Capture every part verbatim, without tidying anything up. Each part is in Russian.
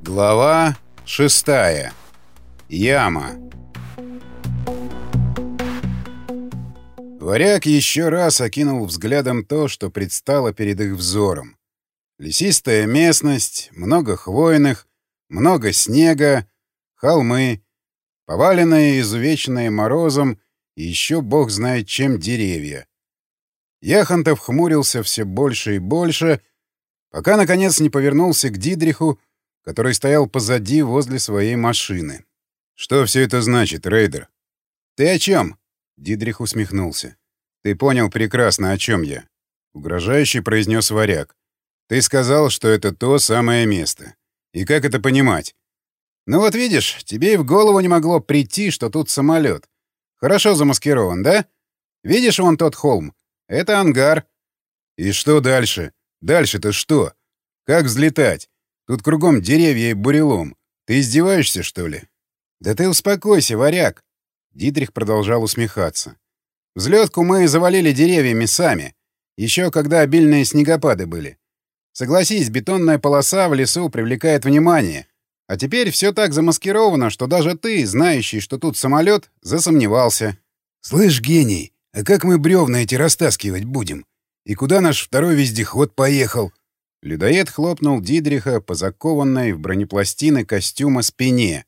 Глава шестая. Яма. Варяг еще раз окинул взглядом то, что предстало перед их взором. Лесистая местность, много хвойных, много снега, холмы, поваленные и изувеченные морозом и еще бог знает чем деревья. Яхонтов хмурился все больше и больше, пока, наконец, не повернулся к Дидриху, который стоял позади возле своей машины. «Что все это значит, рейдер?» «Ты о чем?» — Дидрих усмехнулся. «Ты понял прекрасно, о чем я», — угрожающе произнес Варяг. «Ты сказал, что это то самое место. И как это понимать?» «Ну вот видишь, тебе и в голову не могло прийти, что тут самолет. Хорошо замаскирован, да? Видишь вон тот холм? Это ангар». «И что дальше? Дальше-то что? Как взлетать? Тут кругом деревья и бурелом. Ты издеваешься, что ли?» «Да ты успокойся, Варяг!» Дидрих продолжал усмехаться. «Взлетку мы завалили деревьями сами. Еще когда обильные снегопады были. Согласись, бетонная полоса в лесу привлекает внимание. А теперь все так замаскировано, что даже ты, знающий, что тут самолет, засомневался». «Слышь, гений, а как мы бревна эти растаскивать будем? И куда наш второй вездеход поехал?» Людоед хлопнул Дидриха по закованной в бронепластины костюма спине.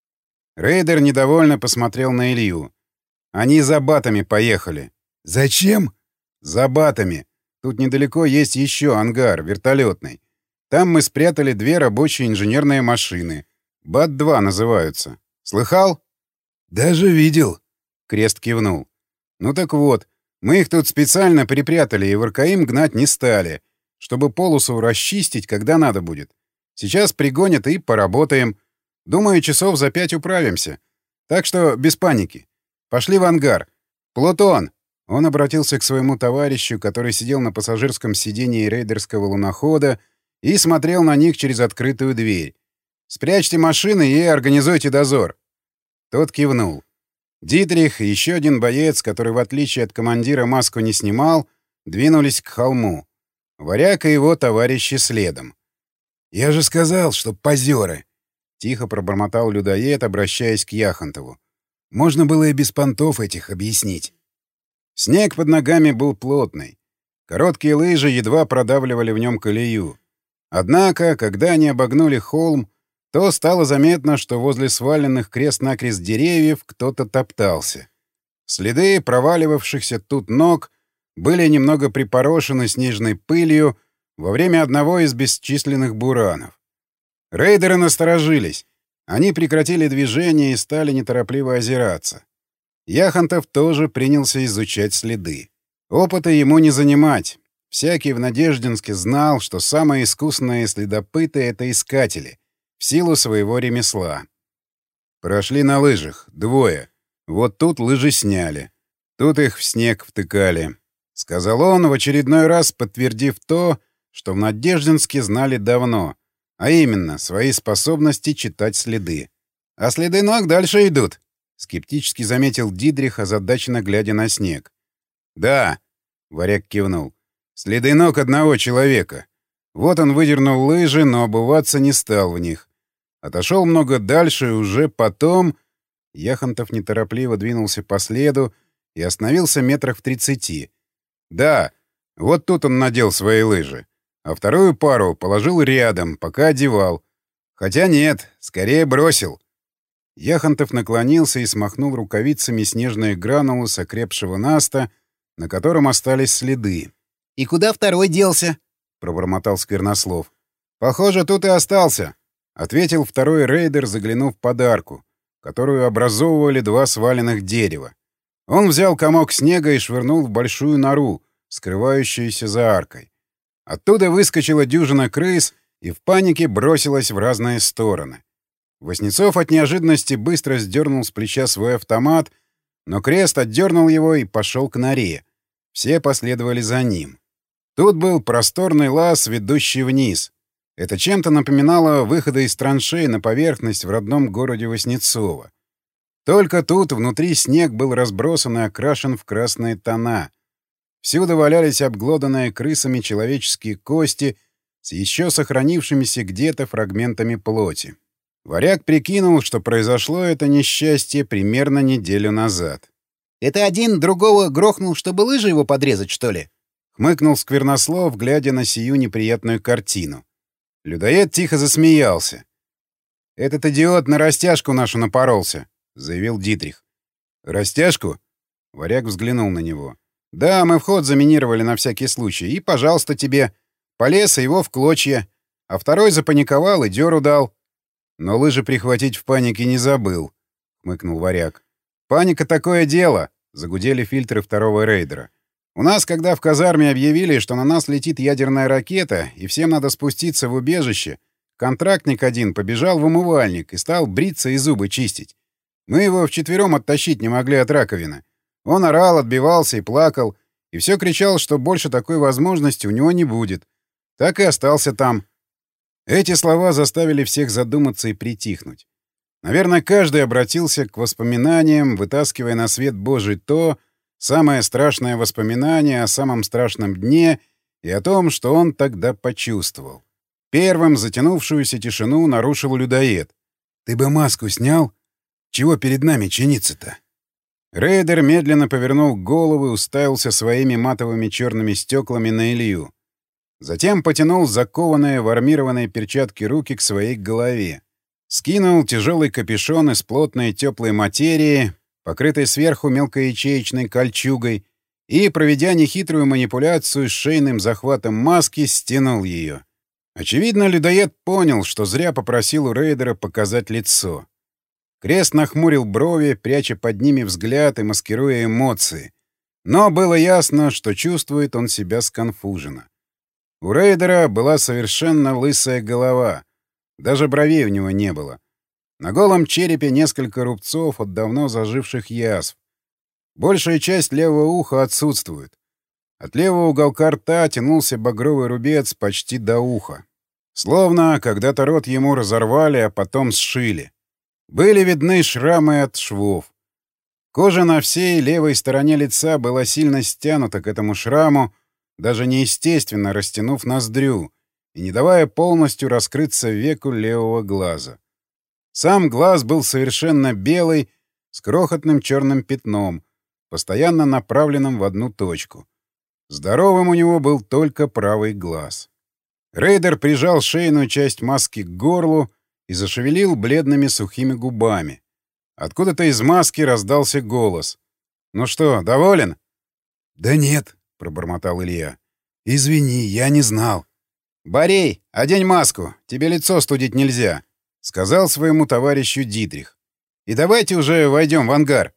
Рейдер недовольно посмотрел на Илью. «Они за батами поехали». «Зачем?» «За батами. Тут недалеко есть еще ангар, вертолетный. Там мы спрятали две рабочие инженерные машины. Бат-два называются. Слыхал?» «Даже видел», — Крест кивнул. «Ну так вот, мы их тут специально припрятали и в РКИМ гнать не стали, чтобы полосу расчистить, когда надо будет. Сейчас пригонят и поработаем. Думаю, часов за пять управимся. Так что без паники. Пошли в ангар. Плутон!» Он обратился к своему товарищу, который сидел на пассажирском сидении рейдерского лунохода и смотрел на них через открытую дверь. «Спрячьте машины и организуйте дозор». Тот кивнул. Дитрих и еще один боец, который, в отличие от командира, маску не снимал, двинулись к холму. Варяг и его товарищи следом. «Я же сказал, что позеры!» — тихо пробормотал людоед, обращаясь к Яхонтову. «Можно было и без понтов этих объяснить». Снег под ногами был плотный. Короткие лыжи едва продавливали в нем колею. Однако, когда они обогнули холм, то стало заметно, что возле сваленных крест-накрест деревьев кто-то топтался. Следы проваливавшихся тут ног были немного припорошены снежной пылью во время одного из бесчисленных буранов. Рейдеры насторожились. Они прекратили движение и стали неторопливо озираться. Яхонтов тоже принялся изучать следы. Опыта ему не занимать. Всякий в Надеждинске знал, что самые искусные следопыты — это искатели, в силу своего ремесла. Прошли на лыжах, двое. Вот тут лыжи сняли. Тут их в снег втыкали. — сказал он, в очередной раз подтвердив то, что в Надеждинске знали давно, а именно свои способности читать следы. «А следы ног дальше идут», — скептически заметил Дидрих, озадаченно глядя на снег. «Да», — Варяг кивнул, — «следы ног одного человека. Вот он выдернул лыжи, но обуваться не стал в них. Отошел много дальше, и уже потом...» Яхонтов неторопливо двинулся по следу и остановился метрах в тридцати. «Да, вот тут он надел свои лыжи, а вторую пару положил рядом, пока одевал. Хотя нет, скорее бросил». Яхонтов наклонился и смахнул рукавицами снежные гранулы с окрепшего наста, на котором остались следы. «И куда второй делся?» — пробормотал Сквернослов. «Похоже, тут и остался», — ответил второй рейдер, заглянув под арку, которую образовывали два сваленных дерева. Он взял комок снега и швырнул в большую нору, скрывающуюся за аркой. Оттуда выскочила дюжина крыс и в панике бросилась в разные стороны. Васнецов от неожиданности быстро сдернул с плеча свой автомат, но Крест отдернул его и пошел к норе. Все последовали за ним. Тут был просторный лаз, ведущий вниз. Это чем-то напоминало выходы из траншей на поверхность в родном городе Васнецово. Только тут внутри снег был разбросан и окрашен в красные тона. Всюду валялись обглоданные крысами человеческие кости с еще сохранившимися где-то фрагментами плоти. Варяг прикинул, что произошло это несчастье примерно неделю назад. «Это один другого грохнул, чтобы лыжи его подрезать, что ли?» — хмыкнул Сквернослов, глядя на сию неприятную картину. Людоед тихо засмеялся. «Этот идиот на растяжку нашу напоролся», — заявил Дитрих. «Растяжку?» — Варяг взглянул на него. «Да, мы вход заминировали на всякий случай. И, пожалуйста, тебе. Полез, и его в клочья. А второй запаниковал и дёру дал». «Но лыжи прихватить в панике не забыл», — хмыкнул Варяг. «Паника — такое дело», — загудели фильтры второго рейдера. «У нас, когда в казарме объявили, что на нас летит ядерная ракета, и всем надо спуститься в убежище, контрактник один побежал в умывальник и стал бриться и зубы чистить. Мы его вчетвером оттащить не могли от раковины. Он орал, отбивался и плакал, и все кричал, что больше такой возможности у него не будет. Так и остался там». Эти слова заставили всех задуматься и притихнуть. Наверное, каждый обратился к воспоминаниям, вытаскивая на свет Божий то, самое страшное воспоминание о самом страшном дне и о том, что он тогда почувствовал. Первым затянувшуюся тишину нарушил людоед. «Ты бы маску снял? Чего перед нами чиниться-то?» Рейдер медленно повернул голову и уставился своими матовыми черными стеклами на Илью. Затем потянул закованные в армированные перчатки руки к своей голове. Скинул тяжелый капюшон из плотной теплой материи, покрытой сверху мелкоячеечной кольчугой, и, проведя нехитрую манипуляцию с шейным захватом маски, стянул ее. Очевидно, людоед понял, что зря попросил у рейдера показать лицо. Крест нахмурил брови, пряча под ними взгляд и маскируя эмоции. Но было ясно, что чувствует он себя сконфуженно. У рейдера была совершенно лысая голова. Даже бровей у него не было. На голом черепе несколько рубцов от давно заживших язв. Большая часть левого уха отсутствует. От левого уголка рта тянулся багровый рубец почти до уха. Словно когда-то рот ему разорвали, а потом сшили. Были видны шрамы от швов. Кожа на всей левой стороне лица была сильно стянута к этому шраму, даже неестественно растянув ноздрю и не давая полностью раскрыться веку левого глаза. Сам глаз был совершенно белый, с крохотным черным пятном, постоянно направленным в одну точку. Здоровым у него был только правый глаз. Рейдер прижал шейную часть маски к горлу и зашевелил бледными сухими губами. Откуда-то из маски раздался голос. «Ну что, доволен?» «Да нет», — пробормотал Илья. «Извини, я не знал». «Борей, одень маску, тебе лицо студить нельзя», — сказал своему товарищу Дитрих. «И давайте уже войдем в ангар».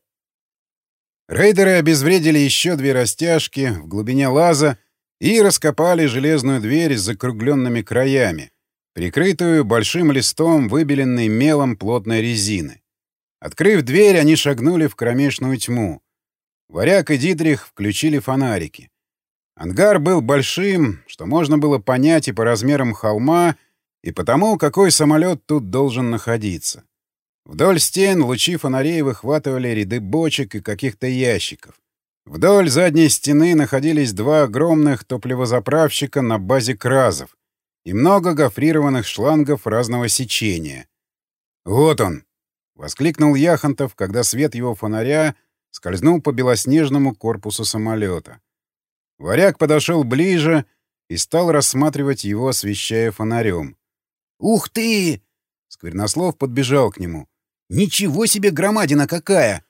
Рейдеры обезвредили еще две растяжки в глубине лаза и раскопали железную дверь с закругленными краями, прикрытую большим листом выбеленной мелом плотной резины. Открыв дверь, они шагнули в кромешную тьму. Варяг и Дитрих включили фонарики. Ангар был большим, что можно было понять и по размерам холма, и по тому, какой самолет тут должен находиться. Вдоль стен лучи фонарей выхватывали ряды бочек и каких-то ящиков. Вдоль задней стены находились два огромных топливозаправщика на базе кразов и много гофрированных шлангов разного сечения. «Вот он!» — воскликнул Яхонтов, когда свет его фонаря скользнул по белоснежному корпусу самолета. Варяг подошел ближе и стал рассматривать его, освещая фонарем. «Ух ты!» — Сквернослов подбежал к нему. «Ничего себе громадина какая!»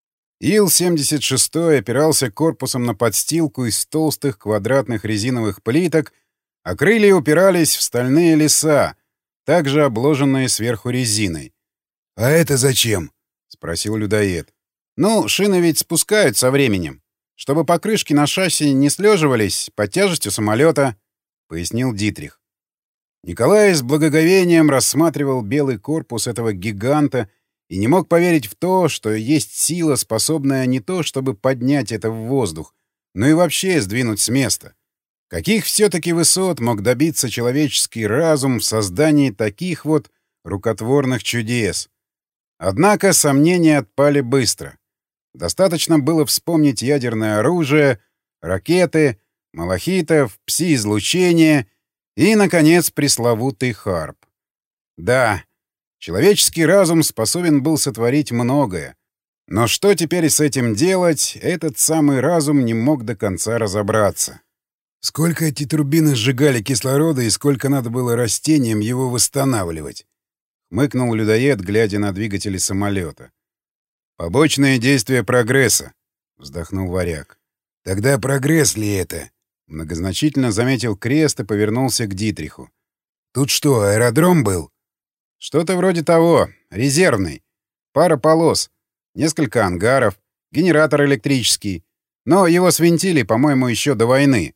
Ил семьдесят шесть опирался корпусом на подстилку из толстых квадратных резиновых плиток, а крылья упирались в стальные леса, также обложенные сверху резиной. «А это зачем?» — спросил людоед. «Ну, шины ведь спускают со временем, чтобы покрышки на шасси не слеживались под тяжестью самолета», — пояснил Дитрих. Николай с благоговением рассматривал белый корпус этого гиганта и не мог поверить в то, что есть сила, способная не то чтобы поднять это в воздух, но и вообще сдвинуть с места. Каких все-таки высот мог добиться человеческий разум в создании таких вот рукотворных чудес? Однако сомнения отпали быстро. Достаточно было вспомнить ядерное оружие, ракеты, малахитов, пси-излучение, И, наконец, пресловутый Харп. Да, человеческий разум способен был сотворить многое. Но что теперь с этим делать, этот самый разум не мог до конца разобраться. Сколько эти турбины сжигали кислорода и сколько надо было растениям его восстанавливать? Хмыкнул людоед, глядя на двигатели самолета. «Побочные действия прогресса», — вздохнул варяг. «Тогда прогресс ли это?» Многозначительно заметил Крест и повернулся к Дитриху. «Тут что, аэродром был?» «Что-то вроде того. Резервный. Пара полос. Несколько ангаров. Генератор электрический. Но его свинтили, по-моему, еще до войны».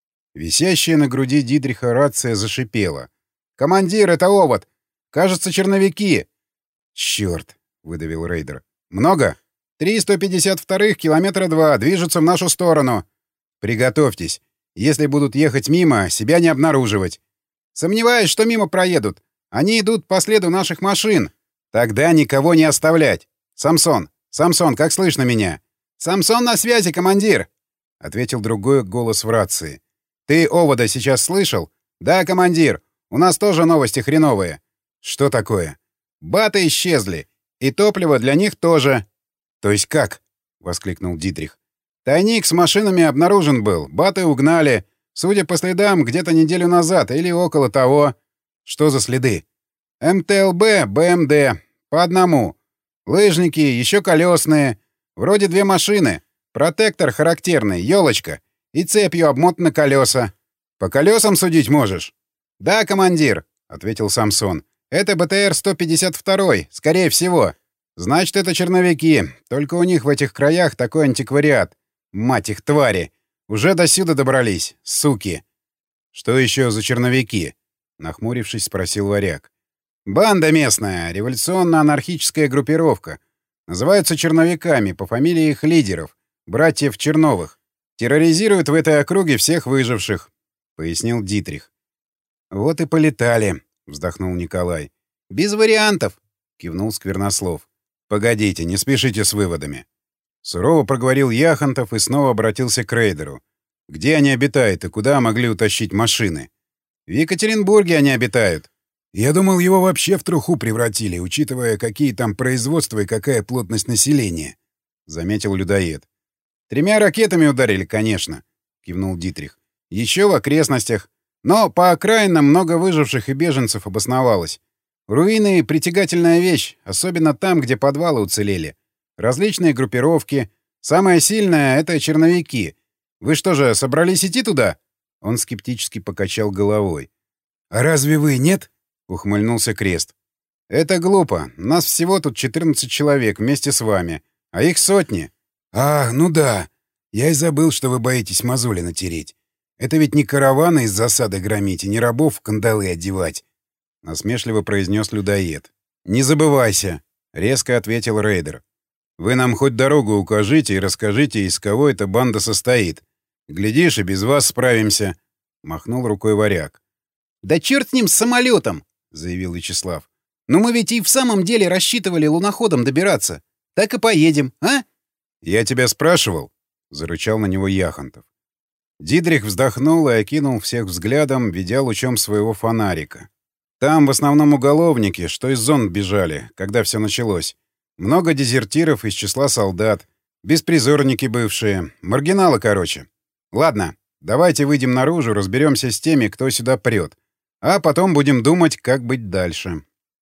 Висящая на груди Дитриха рация зашипела. «Командир, это овод! Кажется, черновики!» «Черт!» — выдавил рейдер. «Много?» «Три сто пятьдесят вторых, километра два, движутся в нашу сторону. Приготовьтесь. Если будут ехать мимо, себя не обнаруживать. Сомневаюсь, что мимо проедут. Они идут по следу наших машин. Тогда никого не оставлять. Самсон, Самсон, как слышно меня?» «Самсон на связи, командир!» — ответил другой голос в рации. «Ты овода сейчас слышал?» «Да, командир. У нас тоже новости хреновые». «Что такое?» «Баты исчезли. И топливо для них тоже». «То есть как?» — воскликнул Дитрих. «Тайник с машинами обнаружен был. Баты угнали. Судя по следам, где-то неделю назад или около того». «Что за следы?» «эм тэ эл бэ, бэ эм дэ. По одному. Лыжники, еще колесные. Вроде две машины. Протектор характерный, елочка. И цепью обмотаны колеса. По колесам судить можешь?» «Да, командир», — ответил Самсон. «Это бэ тэ эр сто пятьдесят два, скорее всего. Значит, это черновики. Только у них в этих краях такой антиквариат. Мать их, твари! Уже досюда добрались, суки!» «Что еще за черновики?» — нахмурившись, спросил варяг. «Банда местная, революционно-анархическая группировка. Называются черновиками по фамилии их лидеров, братьев Черновых. Терроризируют в этой округе всех выживших», — пояснил Дитрих. «Вот и полетали», — вздохнул Николай. «Без вариантов», — кивнул Сквернослов. «Погодите, не спешите с выводами». Сурово проговорил Яхонтов и снова обратился к рейдеру. «Где они обитают и куда могли утащить машины?» «В Екатеринбурге они обитают». «Я думал, его вообще в труху превратили, учитывая, какие там производства и какая плотность населения», — заметил людоед. «Тремя ракетами ударили, конечно», — кивнул Дитрих. «Еще в окрестностях. Но по окраинам много выживших и беженцев обосновалось. Руины — притягательная вещь, особенно там, где подвалы уцелели. Различные группировки. Самое сильное — это черновики. Вы что же, собрались идти туда?» Он скептически покачал головой. «А разве вы нет?» — ухмыльнулся Крест. «Это глупо. Нас всего тут четырнадцать человек вместе с вами. А их сотни». «А, ну да. Я и забыл, что вы боитесь мозоли натереть. Это ведь не караваны из засады громить и не рабов в кандалы одевать», — насмешливо произнес людоед. «Не забывайся», — резко ответил рейдер. «Вы нам хоть дорогу укажите и расскажите, из кого эта банда состоит. Глядишь, и без вас справимся», — махнул рукой варяг. «Да черт с ним, с самолетом!» — заявил Вячеслав. «Но мы ведь и в самом деле рассчитывали луноходом добираться. Так и поедем, а?» «Я тебя спрашивал?» — зарычал на него Яхонтов. Дидрих вздохнул и окинул всех взглядом, ведя лучом своего фонарика. «Там в основном уголовники, что из зон бежали, когда все началось. Много дезертиров из числа солдат, беспризорники бывшие, маргиналы, короче. Ладно, давайте выйдем наружу, разберемся с теми, кто сюда прет. А потом будем думать, как быть дальше».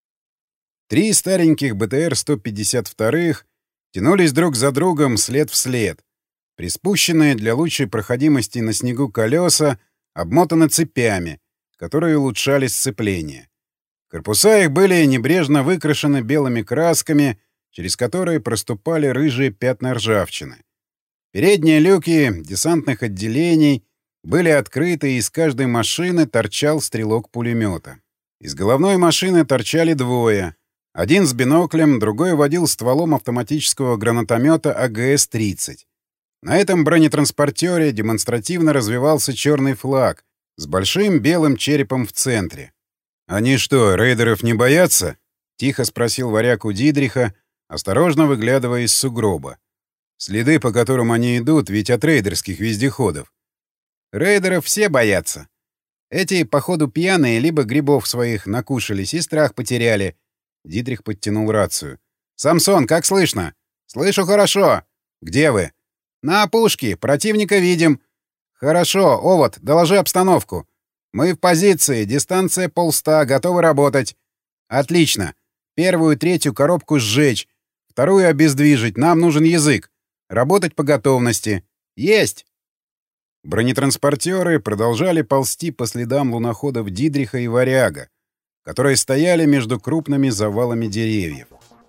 Три стареньких бэ тэ эр сто пятьдесят два тянулись друг за другом след в след. Приспущенные для лучшей проходимости на снегу колеса обмотаны цепями, которые улучшали сцепление. Корпуса их были небрежно выкрашены белыми красками, через которые проступали рыжие пятна ржавчины. Передние люки десантных отделений были открыты, и из каждой машины торчал стрелок пулемета. Из головной машины торчали двое. Один с биноклем, другой водил стволом автоматического гранатомета а гэ эс тридцать. На этом бронетранспортере демонстративно развивался черный флаг с большим белым черепом в центре. «Они что, рейдеров не боятся?» — тихо спросил варяг у Дидриха, осторожно выглядывая из сугроба. «Следы, по которым они идут, ведь от рейдерских вездеходов». «Рейдеров все боятся. Эти, походу, пьяные, либо грибов своих накушались и страх потеряли. Дитрих подтянул рацию. «Самсон, как слышно?» «Слышу хорошо. Где вы?» «На опушке. Противника видим». «Хорошо. Овод, доложи обстановку. Мы в позиции. Дистанция полста. Готовы работать». «Отлично. Первую, третью коробку сжечь. Вторую обездвижить. Нам нужен язык. Работать по готовности». «Есть!» Бронетранспортеры продолжали ползти по следам луноходов Дидриха и Варяга, которые стояли между крупными завалами деревьев.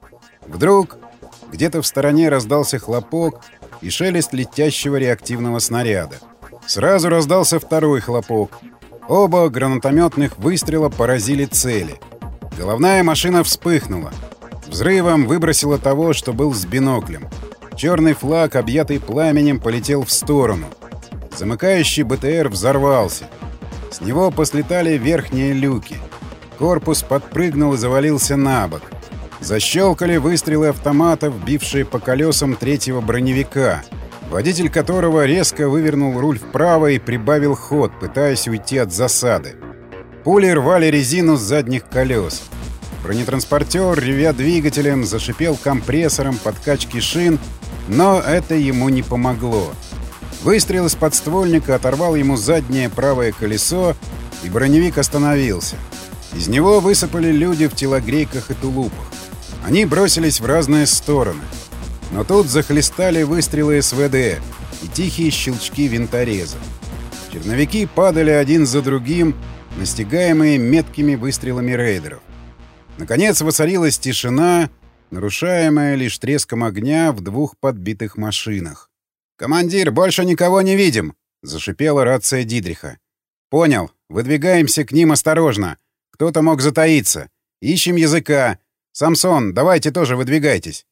Вдруг где-то в стороне раздался хлопок и шелест летящего реактивного снаряда. Сразу раздался второй хлопок. Оба гранатометных выстрела поразили цели. Головная машина вспыхнула. Взрывом выбросило того, что был с биноклем. Черный флаг, объятый пламенем, полетел в сторону. Замыкающий БТР взорвался. С него послетали верхние люки. Корпус подпрыгнул и завалился на бок. Защелкали выстрелы автоматов, бившие по колесам третьего броневика, водитель которого резко вывернул руль вправо и прибавил ход, пытаясь уйти от засады. Пули рвали резину с задних колес. Бронетранспортер, ревя двигателем, зашипел компрессором подкачки шин, но это ему не помогло. Выстрел из подствольника оторвал ему заднее правое колесо, и броневик остановился. Из него высыпали люди в телогрейках и тулупах. Они бросились в разные стороны. Но тут захлестали выстрелы СВД и тихие щелчки винтореза. Черновики падали один за другим, настигаемые меткими выстрелами рейдеров. Наконец воцарилась тишина, нарушаемая лишь треском огня в двух подбитых машинах. «Командир, больше никого не видим!» — зашипела рация Дидриха. «Понял. Выдвигаемся к ним осторожно. Кто-то мог затаиться. Ищем языка. Самсон, давайте тоже выдвигайтесь».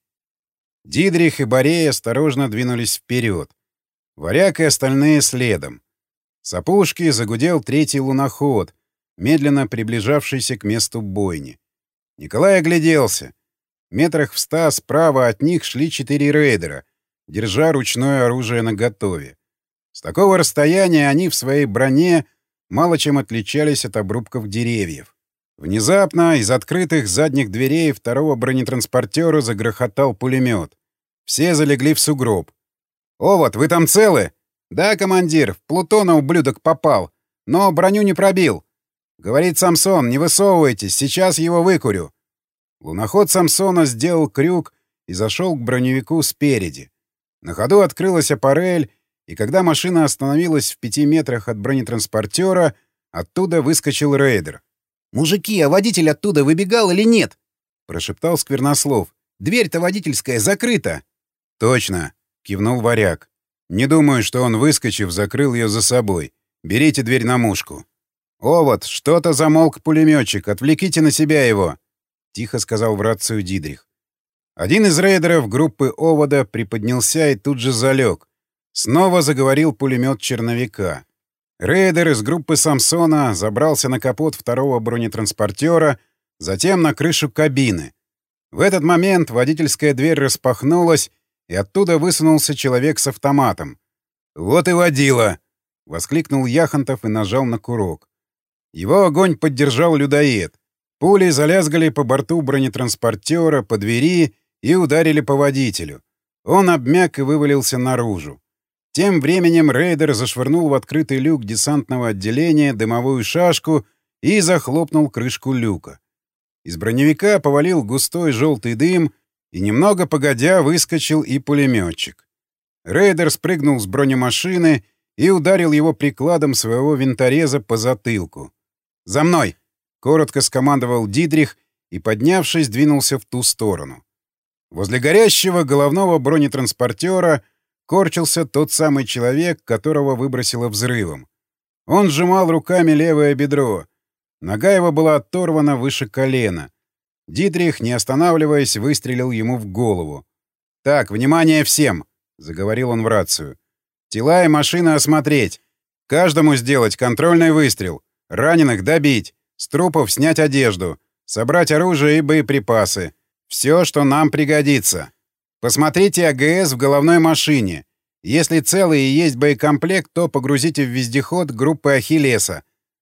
Дидрих и Борей осторожно двинулись вперед. Варяг и остальные следом. С опушки загудел третий луноход, медленно приближавшийся к месту бойни. Николай огляделся. Метрах в ста справа от них шли четыре рейдера, держа ручное оружие наготове. С такого расстояния они в своей броне мало чем отличались от обрубков деревьев. Внезапно из открытых задних дверей второго бронетранспортера загрохотал пулемет. Все залегли в сугроб. «Овод, вы там целы?» «Да, командир, в Плутона ублюдок попал, но броню не пробил». Говорит Самсон, «Не высовывайтесь, сейчас его выкурю». Луноход Самсона сделал крюк и зашел к броневику спереди. На ходу открылась аппарель, и когда машина остановилась в пяти метрах от бронетранспортера, оттуда выскочил рейдер. «Мужики, а водитель оттуда выбегал или нет?» — прошептал Сквернослов. «Дверь-то водительская закрыта». «Точно», — кивнул Варяг. «Не думаю, что он, выскочив, закрыл ее за собой. Берите дверь на мушку». «Овод, что-то замолк пулеметчик. Отвлеките на себя его», — тихо сказал в рацию Дидрих. Один из рейдеров группы Овода приподнялся и тут же залег. Снова заговорил пулемет черновика. Рейдер из группы Самсона забрался на капот второго бронетранспортера, затем на крышу кабины. В этот момент водительская дверь распахнулась, и оттуда высунулся человек с автоматом. «Вот и водила!» — воскликнул Яхонтов и нажал на курок. Его огонь поддержал людоед. Пули залязгали по борту бронетранспортера, по двери и ударили по водителю. Он обмяк и вывалился наружу. Тем временем рейдер зашвырнул в открытый люк десантного отделения дымовую шашку и захлопнул крышку люка. Из броневика повалил густой желтый дым, и немного погодя выскочил и пулеметчик. Рейдер спрыгнул с бронемашины и ударил его прикладом своего винтореза по затылку. «За мной!» — коротко скомандовал Дидрих и, поднявшись, двинулся в ту сторону. Возле горящего головного бронетранспортера корчился тот самый человек, которого выбросило взрывом. Он сжимал руками левое бедро. Нога его была оторвана выше колена. Дидрих, не останавливаясь, выстрелил ему в голову. «Так, внимание всем!» — заговорил он в рацию. «Тела и машины осмотреть. Каждому сделать контрольный выстрел. Раненых добить. С трупов снять одежду. Собрать оружие и боеприпасы. Все, что нам пригодится. Посмотрите АГС в головной машине. Если целый и есть боекомплект, то погрузите в вездеход группы Ахиллеса.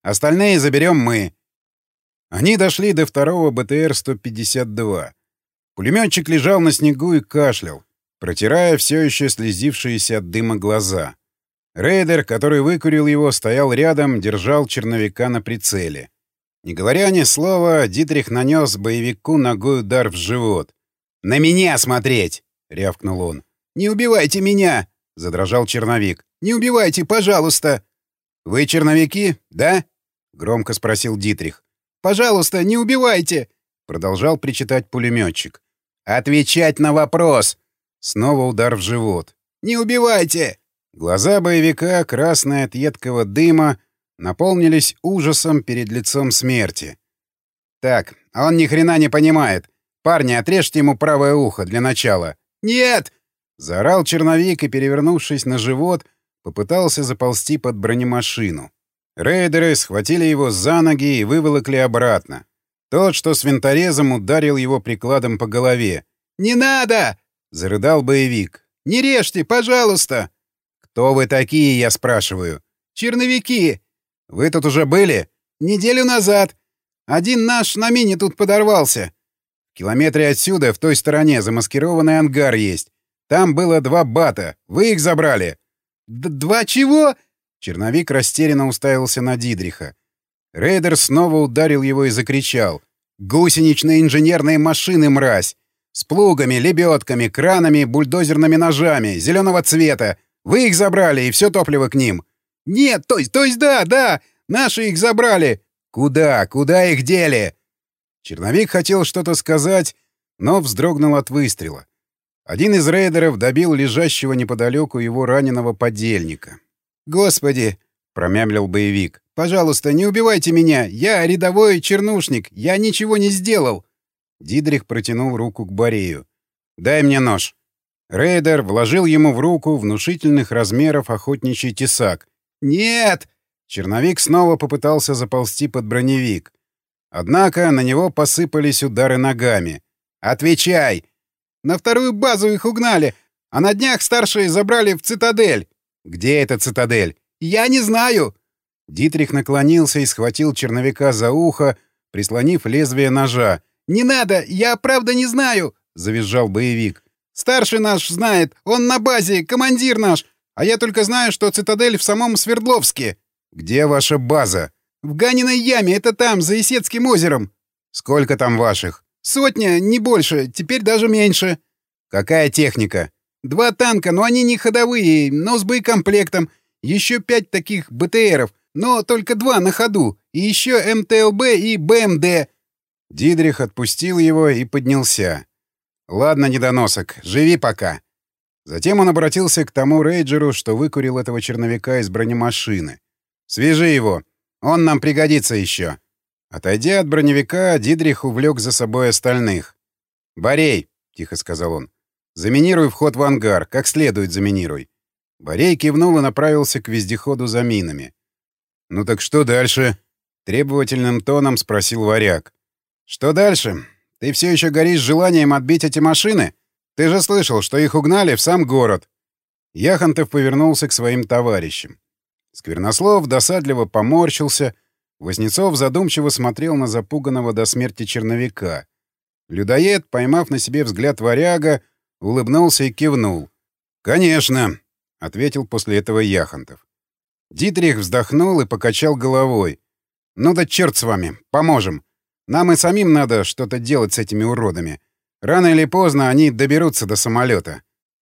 Остальные заберем мы. Они дошли до второго бэ тэ эр сто пятьдесят два. Пулеметчик лежал на снегу и кашлял, протирая все еще слезившиеся от дыма глаза. Рейдер, который выкурил его, стоял рядом, держал черновика на прицеле. Не говоря ни слова, Дитрих нанес боевику ногой удар в живот. «На меня смотреть!» — рявкнул он. «Не убивайте меня!» — задрожал черновик. «Не убивайте, пожалуйста!» «Вы черновики, да?» — громко спросил Дитрих. «Пожалуйста, не убивайте!» — продолжал причитать пулеметчик. «Отвечать на вопрос!» Снова удар в живот. «Не убивайте!» Глаза боевика, красные от едкого дыма, наполнились ужасом перед лицом смерти. «Так, он ни хрена не понимает. Парни, отрежьте ему правое ухо для начала». «Нет!» — заорал черновик и, перевернувшись на живот, попытался заползти под бронемашину. Рейдеры схватили его за ноги и выволокли обратно. Тот, что с винторезом, ударил его прикладом по голове. «Не надо!» — зарыдал боевик. «Не режьте, пожалуйста!» «Кто вы такие, я спрашиваю?» «Черновики!» «Вы тут уже были?» «Неделю назад. Один наш на мине тут подорвался. В километре отсюда, в той стороне, замаскированный ангар есть. Там было два бата. Вы их забрали?» Д «Два чего?» Черновик растерянно уставился на Дидриха. Рейдер снова ударил его и закричал. «Гусеничные инженерные машины, мразь! С плугами, лебедками, кранами, бульдозерными ножами, зеленого цвета. Вы их забрали, и все топливо к ним». «Нет, то есть, то есть да, да, наши их забрали». «Куда? Куда их дели?» Черновик хотел что-то сказать, но вздрогнул от выстрела. Один из рейдеров добил лежащего неподалеку его раненого подельника. «Господи!» — промямлил боевик. «Пожалуйста, не убивайте меня! Я рядовой чернушник! Я ничего не сделал!» Дидрих протянул руку к Борею. «Дай мне нож!» Рейдер вложил ему в руку внушительных размеров охотничий тесак. «Нет!» Черновик снова попытался заползти под броневик. Однако на него посыпались удары ногами. «Отвечай!» «На вторую базу их угнали, а на днях старшие забрали в цитадель». «Где эта цитадель?» «Я не знаю!» Дитрих наклонился и схватил черновика за ухо, прислонив лезвие ножа. «Не надо! Я правда не знаю!» — завизжал боевик. «Старший наш знает! Он на базе! Командир наш! А я только знаю, что цитадель в самом Свердловске!» «Где ваша база?» «В Ганиной яме! Это там, за Исетским озером!» «Сколько там ваших?» «Сотня, не больше, теперь даже меньше». «Какая техника?» «Два танка, но они не ходовые, но с боекомплектом. Еще пять таких бэ тэ эров, но только два на ходу. И еще эм тэ эл бэ и бэ эм дэ». Дидрих отпустил его и поднялся. «Ладно, недоносок, живи пока». Затем он обратился к тому рейджеру, что выкурил этого черновика из бронемашины. «Свяжи его. Он нам пригодится еще». Отойдя от броневика, Дидрих увлек за собой остальных. «Борей», — тихо сказал он, — «заминируй вход в ангар, как следует заминируй». Борей кивнул и направился к вездеходу за минами. «Ну так что дальше?» — требовательным тоном спросил варяг. «Что дальше? Ты все еще горишь желанием отбить эти машины? Ты же слышал, что их угнали в сам город». Яхонтов повернулся к своим товарищам. Сквернослов досадливо поморщился. Вознецов задумчиво смотрел на запуганного до смерти черновика. Людоед, поймав на себе взгляд варяга, улыбнулся и кивнул. «Конечно», — ответил после этого Яхонтов. Дитрих вздохнул и покачал головой. «Ну да черт с вами, поможем. Нам и самим надо что-то делать с этими уродами. Рано или поздно они доберутся до самолета».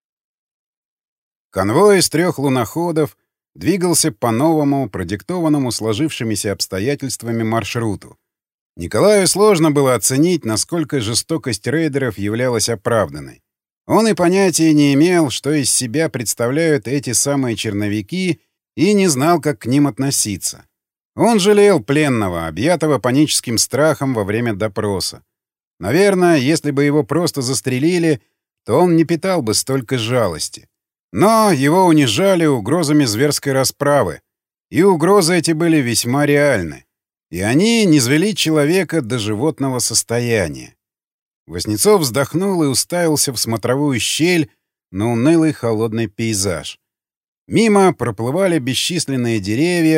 Конвой из трех луноходов двигался по новому, продиктованному сложившимися обстоятельствами маршруту. Николаю сложно было оценить, насколько жестокость рейдеров являлась оправданной. Он и понятия не имел, что из себя представляют эти самые черновики, и не знал, как к ним относиться. Он жалел пленного, объятого паническим страхом во время допроса. Наверное, если бы его просто застрелили, то он не питал бы столько жалости. Но его унижали угрозами зверской расправы, и угрозы эти были весьма реальны. И они низвели человека до животного состояния. Воснецов вздохнул и уставился в смотровую щель на унылый холодный пейзаж. Мимо проплывали бесчисленные деревья,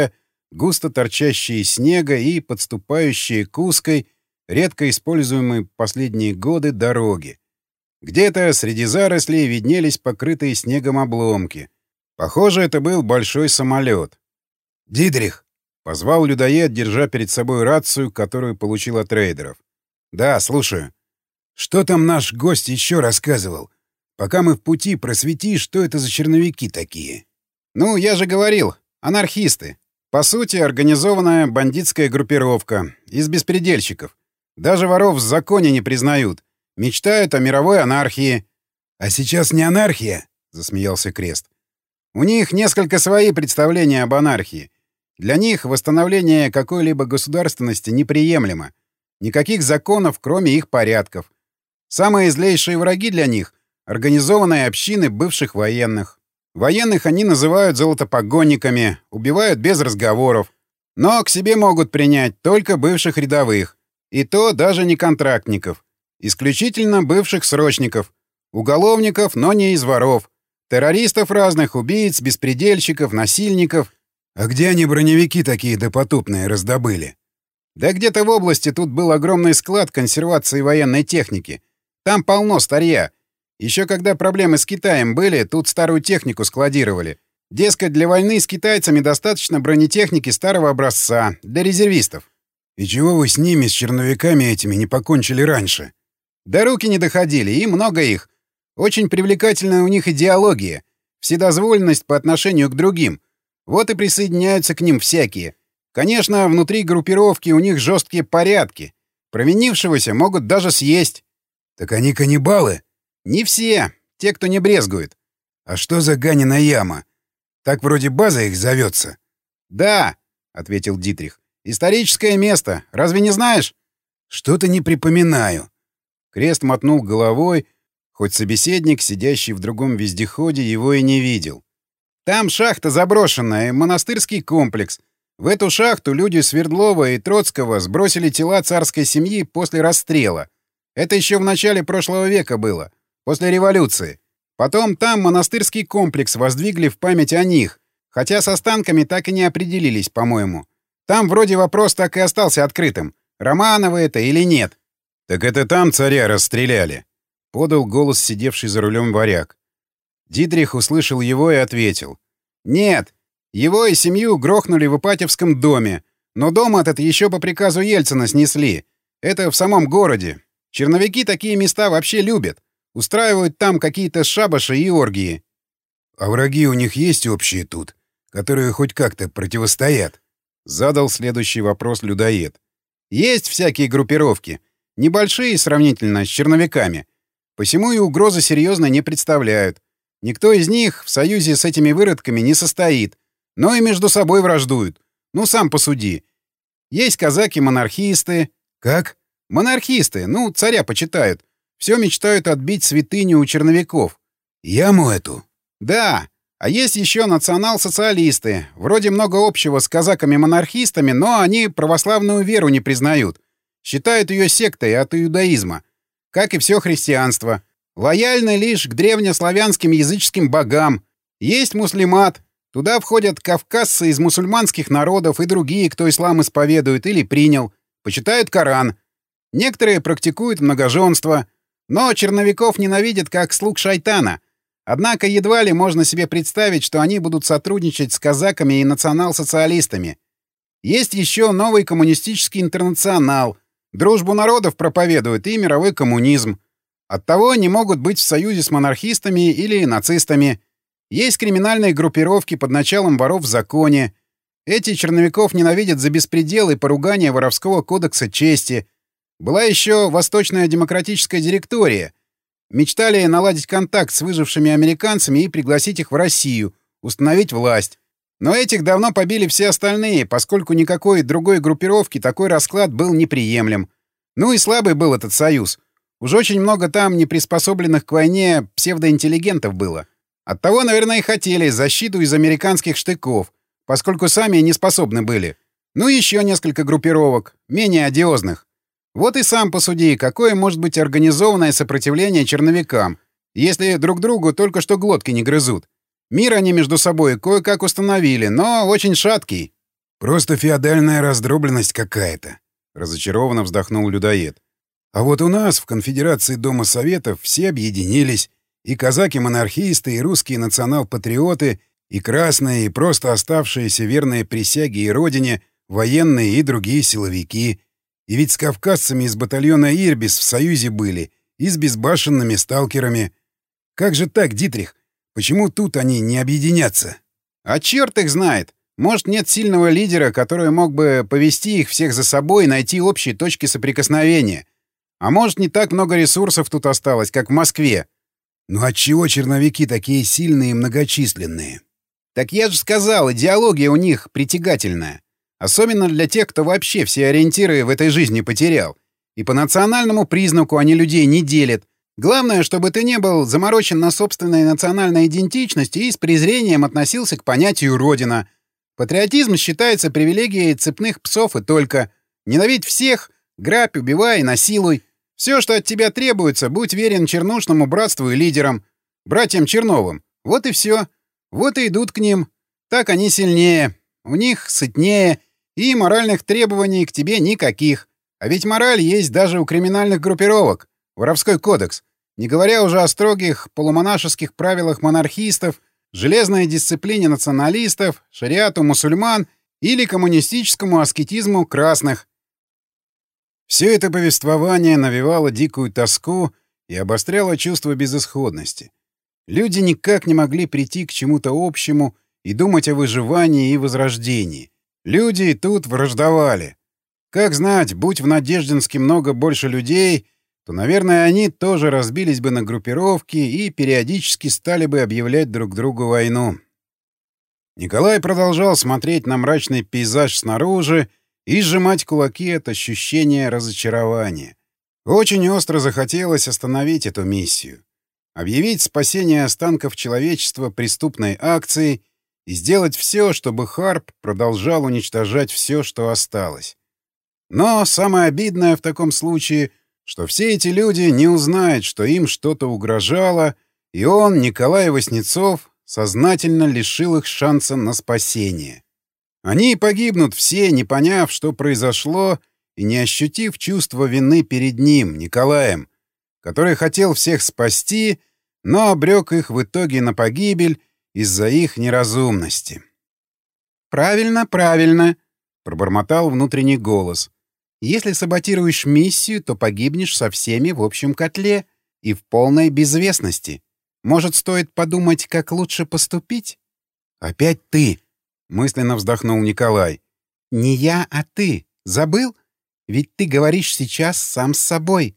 густо торчащие из снега и подступающие к узкой, редко используемой в последние годы дороги. Где-то среди зарослей виднелись покрытые снегом обломки. Похоже, это был большой самолет. «Дидрих!» — позвал людоед, держа перед собой рацию, которую получил от рейдеров. «Да, слушаю». «Что там наш гость еще рассказывал? Пока мы в пути, просвети, что это за черновики такие?» «Ну, я же говорил, анархисты. По сути, организованная бандитская группировка. Из беспредельщиков. Даже воров в законе не признают. Мечтают о мировой анархии». «А сейчас не анархия?» — засмеялся Крест. «У них несколько свои представления об анархии. Для них восстановление какой-либо государственности неприемлемо. Никаких законов, кроме их порядков. Самые злейшие враги для них — организованные общины бывших военных. Военных они называют золотопогонниками, убивают без разговоров. Но к себе могут принять только бывших рядовых. И то даже не контрактников. Исключительно бывших срочников. Уголовников, но не из воров. Террористов разных, убийц, беспредельщиков, насильников. А где они броневики такие допотопные раздобыли?» Да где-то в области тут был огромный склад консервации военной техники. Там полно старья. Еще когда проблемы с Китаем были, тут старую технику складировали. Дескать, для войны с китайцами достаточно бронетехники старого образца, для резервистов. «И чего вы с ними, с черновиками этими, не покончили раньше?» Да руки не доходили, и много их. Очень привлекательная у них идеология. Вседозволенность по отношению к другим. Вот и присоединяются к ним всякие. Конечно, внутри группировки у них жесткие порядки. Провинившегося могут даже съесть». «Так они каннибалы?» «Не все. Те, кто не брезгует». «А что за Ганина яма? Так вроде база их зовется». «Да», — ответил Дитрих. «Историческое место. Разве не знаешь?» «Что-то не припоминаю». Крест мотнул головой, хоть собеседник, сидящий в другом вездеходе, его и не видел. «Там шахта заброшенная, монастырский комплекс. В эту шахту люди Свердлова и Троцкого сбросили тела царской семьи после расстрела. Это еще в начале прошлого века было, после революции. Потом там монастырский комплекс воздвигли в память о них, хотя с останками так и не определились, по-моему. Там вроде вопрос так и остался открытым, Романовы это или нет». «Так это там царя расстреляли», — подал голос сидевший за рулем варяг. Дитрих услышал его и ответил. «Нет, его и семью грохнули в Ипатьевском доме, но дом этот еще по приказу Ельцина снесли. Это в самом городе. Черновики такие места вообще любят. Устраивают там какие-то шабаши и оргии». «А враги у них есть общие тут, которые хоть как-то противостоят?» — задал следующий вопрос людоед. «Есть всякие группировки. Небольшие сравнительно с черновиками. Посему и угрозы серьезно не представляют. Никто из них в союзе с этими выродками не состоит, но и между собой враждуют. Ну, сам посуди. Есть казаки-монархисты». «Как?» «Монархисты. Ну, царя почитают. Все мечтают отбить святыню у черновиков». «Яму эту?» «Да. А есть еще национал-социалисты. Вроде много общего с казаками-монархистами, но они православную веру не признают. Считают ее сектой от иудаизма. Как и все христианство. Лояльны лишь к древнеславянским языческим богам. Есть муслимат. Туда входят кавказцы из мусульманских народов и другие, кто ислам исповедует или принял. Почитают Коран. Некоторые практикуют многоженство. Но черновиков ненавидят как слуг шайтана. Однако едва ли можно себе представить, что они будут сотрудничать с казаками и национал-социалистами. Есть еще новый коммунистический интернационал. Дружбу народов проповедует и мировой коммунизм. Оттого не могут быть в союзе с монархистами или нацистами. Есть криминальные группировки под началом воров в законе. Эти черновиков ненавидят за беспредел и поругание воровского кодекса чести. Была еще Восточная демократическая директория. Мечтали наладить контакт с выжившими американцами и пригласить их в Россию, установить власть. Но этих давно побили все остальные, поскольку никакой другой группировки такой расклад был неприемлем. Ну и слабый был этот союз. Уж очень много там неприспособленных к войне псевдоинтеллигентов было. Оттого, наверное, и хотели защиту из американских штыков, поскольку сами не способны были. Ну и еще несколько группировок, менее одиозных. Вот и сам посуди, какое может быть организованное сопротивление черновикам, если друг другу только что глотки не грызут. Мир они между собой кое-как установили, но очень шаткий. Просто феодальная раздробленность какая-то, — разочарованно вздохнул людоед. А вот у нас в Конфедерации Дома Советов все объединились. И казаки-монархисты, и русские национал-патриоты, и красные, и просто оставшиеся верные присяге и родине, военные и другие силовики. И ведь с кавказцами из батальона «Ирбис» в союзе были, и с безбашенными сталкерами. Как же так, Дитрих? Почему тут они не объединятся? А черт их знает. Может, нет сильного лидера, который мог бы повести их всех за собой и найти общие точки соприкосновения. А может, не так много ресурсов тут осталось, как в Москве. Ну отчего черновики такие сильные и многочисленные? Так я же сказал, идеология у них притягательная. Особенно для тех, кто вообще все ориентиры в этой жизни потерял. И по национальному признаку они людей не делят. Главное, чтобы ты не был заморочен на собственной национальной идентичности и с презрением относился к понятию «родина». Патриотизм считается привилегией цепных псов и только. Ненавидь всех, грабь, убивай, насилуй. Все, что от тебя требуется, будь верен чернушному братству и лидерам. Братьям Черновым. Вот и все. Вот и идут к ним. Так они сильнее. У них сытнее. И моральных требований к тебе никаких. А ведь мораль есть даже у криминальных группировок. Воровской кодекс. Не говоря уже о строгих полумонашеских правилах монархистов, железной дисциплине националистов, шариату мусульман или коммунистическому аскетизму красных. Все это повествование навевало дикую тоску и обостряло чувство безысходности. Люди никак не могли прийти к чему-то общему и думать о выживании и возрождении. Люди тут враждовали. Как знать, будь в Надеждинске много больше людей, то, наверное, они тоже разбились бы на группировки и периодически стали бы объявлять друг другу войну. Николай продолжал смотреть на мрачный пейзаж снаружи и сжимать кулаки от ощущения разочарования. Очень остро захотелось остановить эту миссию, объявить спасение останков человечества преступной акцией и сделать все, чтобы Харп продолжал уничтожать все, что осталось. Но самое обидное в таком случае, что все эти люди не узнают, что им что-то угрожало, и он, Николай Васнецов, сознательно лишил их шанса на спасение. Они погибнут все, не поняв, что произошло, и не ощутив чувства вины перед ним, Николаем, который хотел всех спасти, но обрек их в итоге на погибель из-за их неразумности. «Правильно, правильно», — пробормотал внутренний голос. «Если саботируешь миссию, то погибнешь со всеми в общем котле и в полной безвестности. Может, стоит подумать, как лучше поступить?» «Опять ты!» — мысленно вздохнул Николай. «Не я, а ты. Забыл? Ведь ты говоришь сейчас сам с собой».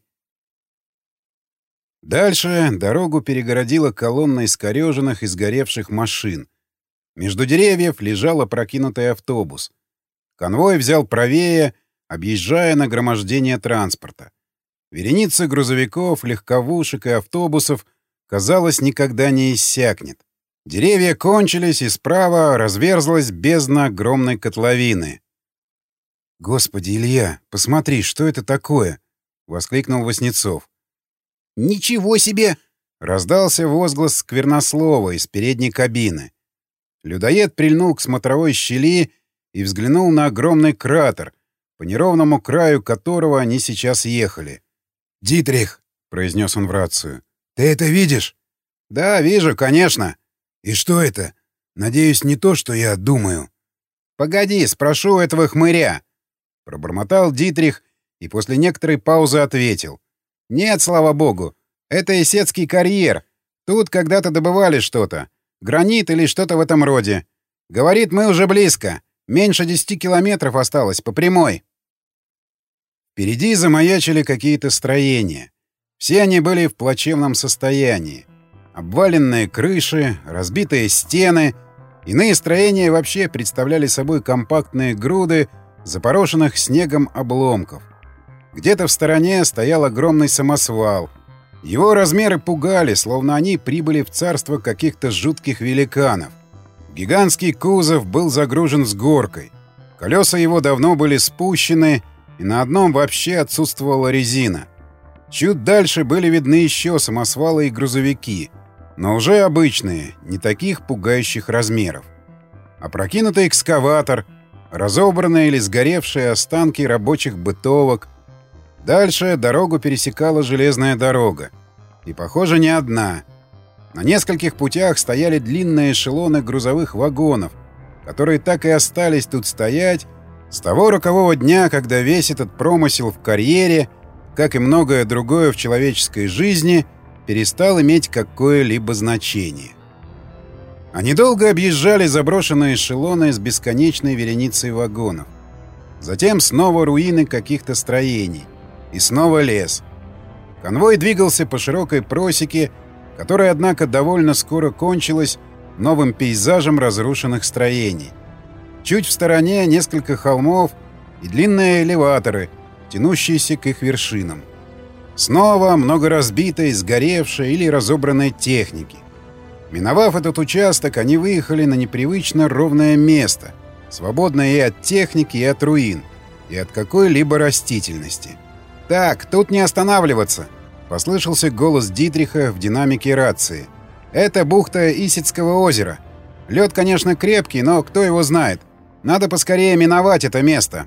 Дальше дорогу перегородила колонна искореженных и сгоревших машин. Между деревьев лежал опрокинутый автобус. Конвой взял правее, объезжая нагромождение транспорта. Вереница грузовиков, легковушек и автобусов, казалось, никогда не иссякнет. Деревья кончились, и справа разверзлась бездна огромной котловины. «Господи, Илья, посмотри, что это такое?» — воскликнул Васнецов. «Ничего себе!» — раздался возглас сквернослова из передней кабины. Людоед прильнул к смотровой щели и взглянул на огромный кратер, по неровному краю которого они сейчас ехали. «Дитрих!» — произнес он в рацию. «Ты это видишь?» «Да, вижу, конечно». «И что это? Надеюсь, не то, что я думаю». «Погоди, спрошу этого хмыря». Пробормотал Дитрих и после некоторой паузы ответил. «Нет, слава богу. Это Исетский карьер. Тут когда-то добывали что-то. Гранит или что-то в этом роде. Говорит, мы уже близко. Меньше десяти километров осталось, по прямой». Впереди замаячили какие-то строения. Все они были в плачевном состоянии. Обваленные крыши, разбитые стены. Иные строения вообще представляли собой компактные груды запорошенных снегом обломков. Где-то в стороне стоял огромный самосвал. Его размеры пугали, словно они прибыли в царство каких-то жутких великанов. Гигантский кузов был загружен с горкой. Колеса его давно были спущены, и на одном вообще отсутствовала резина. Чуть дальше были видны еще самосвалы и грузовики, но уже обычные, не таких пугающих размеров. Опрокинутый экскаватор, разобранные или сгоревшие останки рабочих бытовок. Дальше дорогу пересекала железная дорога. И, похоже, не одна. На нескольких путях стояли длинные эшелоны грузовых вагонов, которые так и остались тут стоять с того рокового дня, когда весь этот промысел в карьере, как и многое другое в человеческой жизни, перестал иметь какое-либо значение. Они долго объезжали заброшенные эшелоны с бесконечной вереницей вагонов. Затем снова руины каких-то строений. И снова лес. Конвой двигался по широкой просеке, которая, однако, довольно скоро кончилась новым пейзажем разрушенных строений. Чуть в стороне несколько холмов и длинные элеваторы, тянущиеся к их вершинам. Снова много разбитой, сгоревшей или разобранной техники. Миновав этот участок, они выехали на непривычно ровное место, свободное и от техники, и от руин, и от какой-либо растительности. «Так, тут не останавливаться!» — послышался голос Дитриха в динамике рации. «Это бухта Исетского озера. Лед, конечно, крепкий, но кто его знает. Надо поскорее миновать это место».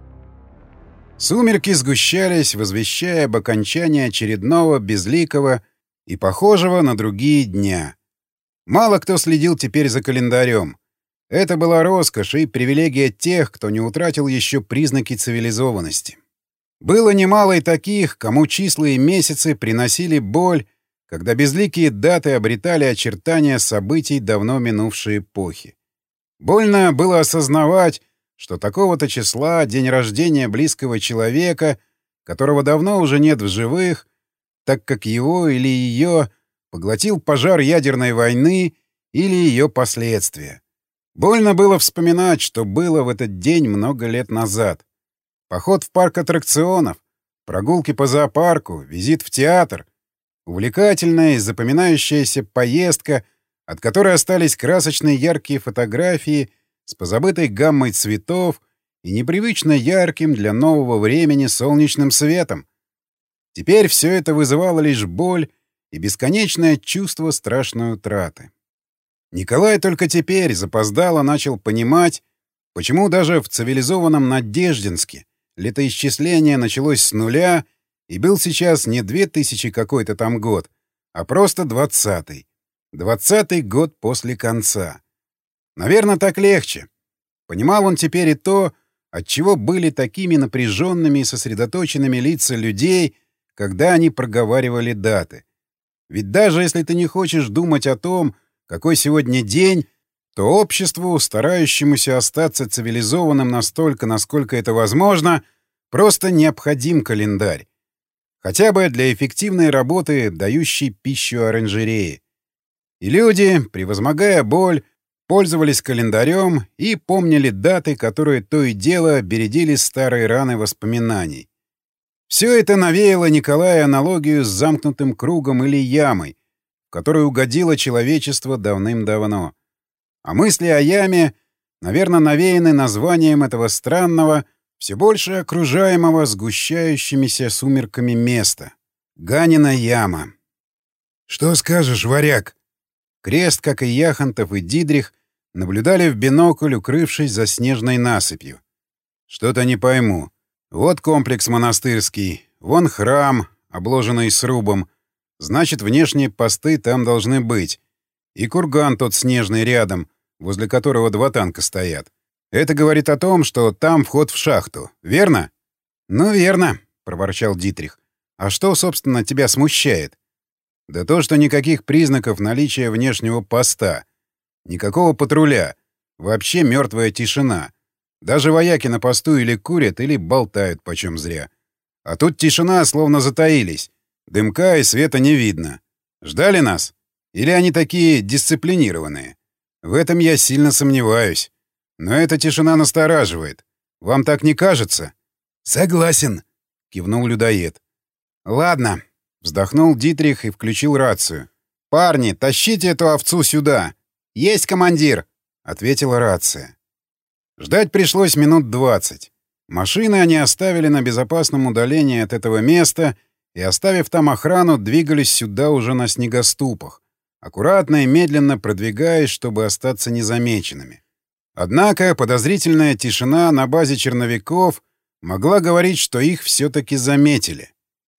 Сумерки сгущались, возвещая об окончании очередного безликого и похожего на другие дня. Мало кто следил теперь за календарем. Это была роскошь и привилегия тех, кто не утратил еще признаки цивилизованности. Было немало и таких, кому числа и месяцы приносили боль, когда безликие даты обретали очертания событий давно минувшей эпохи. Больно было осознавать, что такого-то числа день рождения близкого человека, которого давно уже нет в живых, так как его или ее поглотил пожар ядерной войны или ее последствия. Больно было вспоминать, что было в этот день много лет назад. Поход в парк аттракционов, прогулки по зоопарку, визит в театр. Увлекательная и запоминающаяся поездка, от которой остались красочные яркие фотографии с позабытой гаммой цветов и непривычно ярким для нового времени солнечным светом. Теперь все это вызывало лишь боль и бесконечное чувство страшной утраты. Николай только теперь запоздало начал понимать, почему даже в цивилизованном Надеждинске летоисчисление началось с нуля и был сейчас не две тысячи какой-то там год, а просто двадцатый. Двадцатый год после конца. Наверное, так легче. Понимал он теперь и то, отчего были такими напряженными и сосредоточенными лица людей, когда они проговаривали даты. Ведь даже если ты не хочешь думать о том, какой сегодня день, то обществу, старающемуся остаться цивилизованным настолько, насколько это возможно, просто необходим календарь. Хотя бы для эффективной работы, дающей пищу оранжереи. И люди, превозмогая боль, пользовались календарем и помнили даты, которые то и дело бередили старые раны воспоминаний. Все это навеяло Николаю аналогию с замкнутым кругом или ямой, в которую угодило человечество давным-давно. А мысли о яме, наверное, навеяны названием этого странного, все больше окружаемого сгущающимися сумерками места. Ганина яма. «Что скажешь, варяг?» Крест, как и Яхонтов и Дидрих, наблюдали в бинокль, укрывшись за снежной насыпью. «Что-то не пойму. Вот комплекс монастырский, вон храм, обложенный срубом. Значит, внешние посты там должны быть. И курган тот снежный рядом, возле которого два танка стоят. Это говорит о том, что там вход в шахту, верно?» «Ну, верно», — проворчал Дитрих. «А что, собственно, тебя смущает?» «Да то, что никаких признаков наличия внешнего поста. Никакого патруля. Вообще мертвая тишина. Даже вояки на посту или курят, или болтают почем зря. А тут тишина, словно затаились. Дымка и света не видно. Ждали нас? Или они такие дисциплинированные? В этом я сильно сомневаюсь. Но эта тишина настораживает. Вам так не кажется?» «Согласен», — кивнул людоед. «Ладно», — вздохнул Дитрих и включил рацию. «Парни, тащите эту овцу сюда!» «Есть, командир!» — ответила рация. Ждать пришлось минут двадцать. Машины они оставили на безопасном удалении от этого места и, оставив там охрану, двигались сюда уже на снегоступах, аккуратно и медленно продвигаясь, чтобы остаться незамеченными. Однако подозрительная тишина на базе черновиков могла говорить, что их все-таки заметили.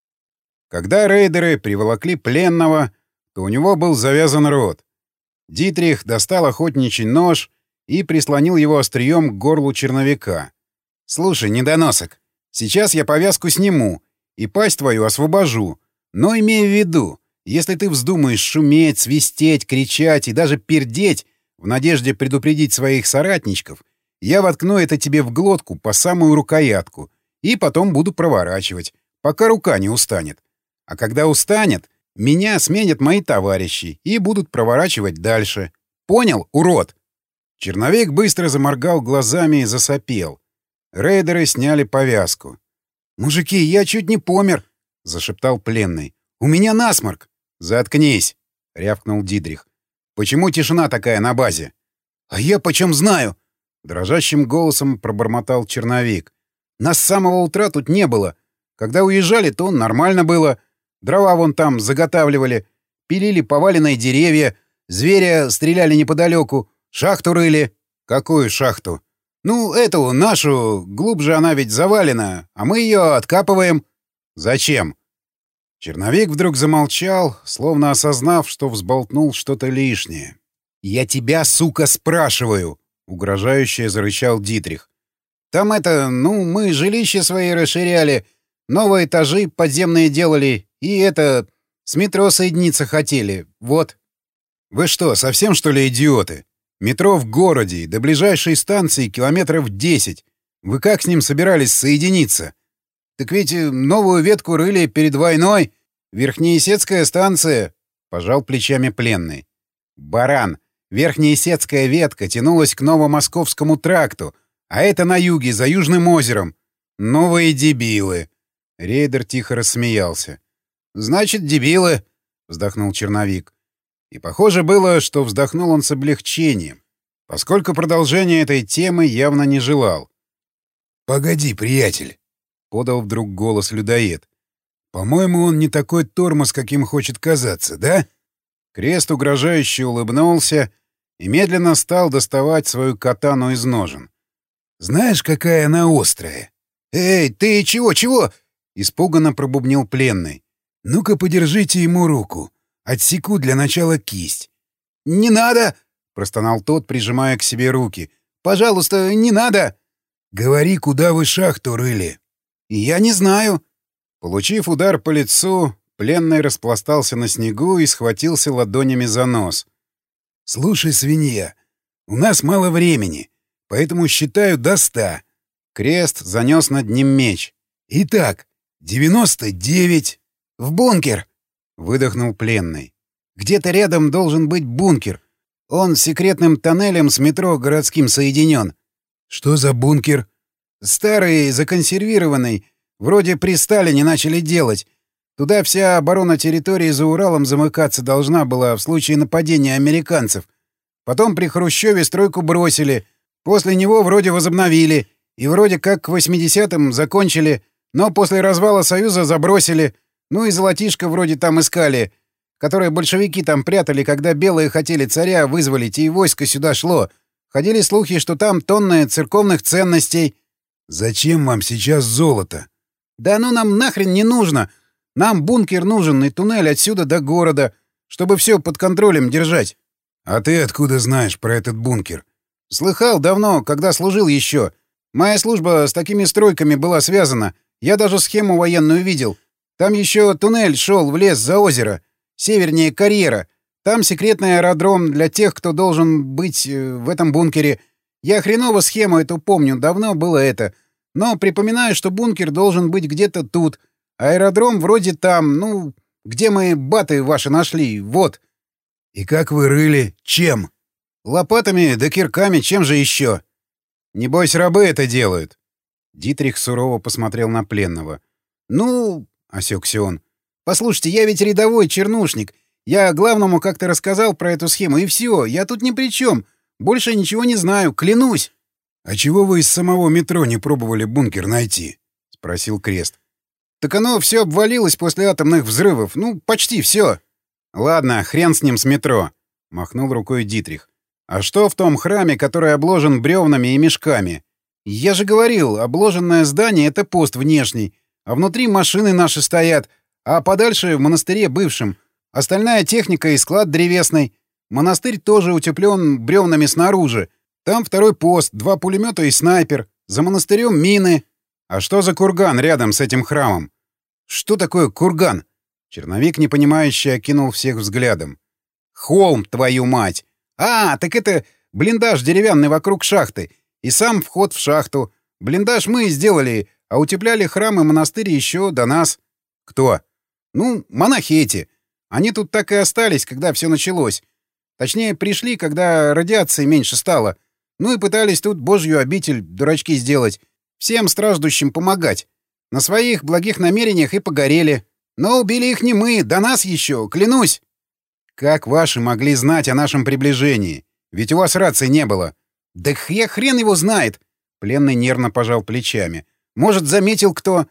Когда рейдеры приволокли пленного, то у него был завязан рот. Дитрих достал охотничий нож и прислонил его острием к горлу черновика. «Слушай, недоносок, сейчас я повязку сниму и пасть твою освобожу, но имею в виду, если ты вздумаешь шуметь, свистеть, кричать и даже пердеть в надежде предупредить своих соратничков, я воткну это тебе в глотку по самую рукоятку и потом буду проворачивать, пока рука не устанет. А когда устанет, меня сменят мои товарищи и будут проворачивать дальше. Понял, урод?» Черновик быстро заморгал глазами и засопел. Рейдеры сняли повязку. «Мужики, я чуть не помер!» — зашептал пленный. «У меня насморк!» «Заткнись!» — рявкнул Дитрих. «Почему тишина такая на базе?» «А я почем знаю?» — дрожащим голосом пробормотал черновик. «Нас с самого утра тут не было. Когда уезжали, то нормально было. Дрова вон там заготавливали, пилили поваленные деревья, зверя стреляли неподалеку, шахту рыли». «Какую шахту?» «Ну, эту, нашу, глубже она ведь завалена, а мы ее откапываем». «Зачем?» Черновик вдруг замолчал, словно осознав, что взболтнул что-то лишнее. «Я тебя, сука, спрашиваю!» — угрожающе зарычал Дитрих. «Там это, ну, мы жилища свои расширяли, новые этажи подземные делали, и это, с метро соединиться хотели, вот». «Вы что, совсем, что ли, идиоты? Метро в городе, до ближайшей станции километров десять. Вы как с ним собирались соединиться?» «Так ведь новую ветку рыли перед войной. Верхнеесецкая станция», — пожал плечами пленный. «Баран, Верхнеесецкая ветка тянулась к Новомосковскому тракту, а это на юге, за Южным озером. Новые дебилы». Рейдер тихо рассмеялся. «Значит, дебилы», — вздохнул черновик. И похоже было, что вздохнул он с облегчением, поскольку продолжение этой темы явно не желал. «Погоди, приятель», — подал вдруг голос людоед. «По-моему, он не такой тормоз, каким хочет казаться, да?» Крест угрожающе улыбнулся и медленно стал доставать свою катану из ножен. «Знаешь, какая она острая?» «Эй, ты чего-чего?» — испуганно пробубнил пленный. «Ну-ка, подержите ему руку. Отсеку для начала кисть». «Не надо!» — простонал тот, прижимая к себе руки. «Пожалуйста, не надо!» «Говори, куда вы шахту рыли?» «Я не знаю». Получив удар по лицу, пленный распластался на снегу и схватился ладонями за нос. «Слушай, свинья, у нас мало времени, поэтому считаю до ста». Крест занес над ним меч. «Итак, девяносто девять...» «В бункер!» — выдохнул пленный. «Где-то рядом должен быть бункер. Он секретным тоннелем с метро городским соединен». «Что за бункер?» «Старый, законсервированный. Вроде при Сталине начали делать. Туда вся оборона территории за Уралом замыкаться должна была в случае нападения американцев. Потом при Хрущеве стройку бросили. После него вроде возобновили. И вроде как к восьмидесятым закончили. Но после развала Союза забросили. Ну и золотишко вроде там искали, которое большевики там прятали, когда белые хотели царя вызволить, и войско сюда шло. Ходили слухи, что там тонны церковных ценностей». «Зачем вам сейчас золото?» «Да оно нам нахрен не нужно. Нам бункер нужен и туннель отсюда до города, чтобы все под контролем держать». «А ты откуда знаешь про этот бункер?» «Слыхал давно, когда служил еще. Моя служба с такими стройками была связана. Я даже схему военную видел. Там еще туннель шел в лес за озеро, севернее карьера. Там секретный аэродром для тех, кто должен быть в этом бункере. Я хреново схему эту помню, давно было это. Но припоминаю, что бункер должен быть где-то тут. Аэродром вроде там, ну, где мы баты ваши нашли, вот». «И как вы рыли? Чем?» «Лопатами да кирками, чем же еще?» «Небось, рабы это делают». Дитрих сурово посмотрел на пленного. «Ну...» — осекся он. «Послушайте, я ведь рядовой чернушник. Я главному как-то рассказал про эту схему, и все. Я тут ни при чем. Больше ничего не знаю, клянусь». «А чего вы из самого метро не пробовали бункер найти?» — спросил Крест. «Так оно все обвалилось после атомных взрывов. Ну, почти все». «Ладно, хрен с ним с метро», — махнул рукой Дитрих. А что в том храме, который обложен бревнами и мешками? Я же говорил, обложенное здание — это пост внешний, а внутри машины наши стоят, а подальше в монастыре бывшем. Остальная техника и склад древесный. Монастырь тоже утеплен бревнами снаружи. Там второй пост, два пулемета и снайпер. За монастырем мины. А что за курган рядом с этим храмом? Что такое курган? Черновик, непонимающе, окинул всех взглядом. Холм, твою мать! А, так это блиндаж деревянный вокруг шахты. И сам вход в шахту. Блиндаж мы сделали, а утепляли храм и монастырь еще до нас. Кто? Ну, монахи эти. Они тут так и остались, когда все началось. Точнее, пришли, когда радиации меньше стало. Ну и пытались тут божью обитель, дурачки, сделать. Всем страждущим помогать. На своих благих намерениях и погорели. Но убили их не мы, до нас еще, клянусь. Как ваши могли знать о нашем приближении? Ведь у вас рации не было. Да я хрен его знает. Пленный нервно пожал плечами. Может, заметил кто?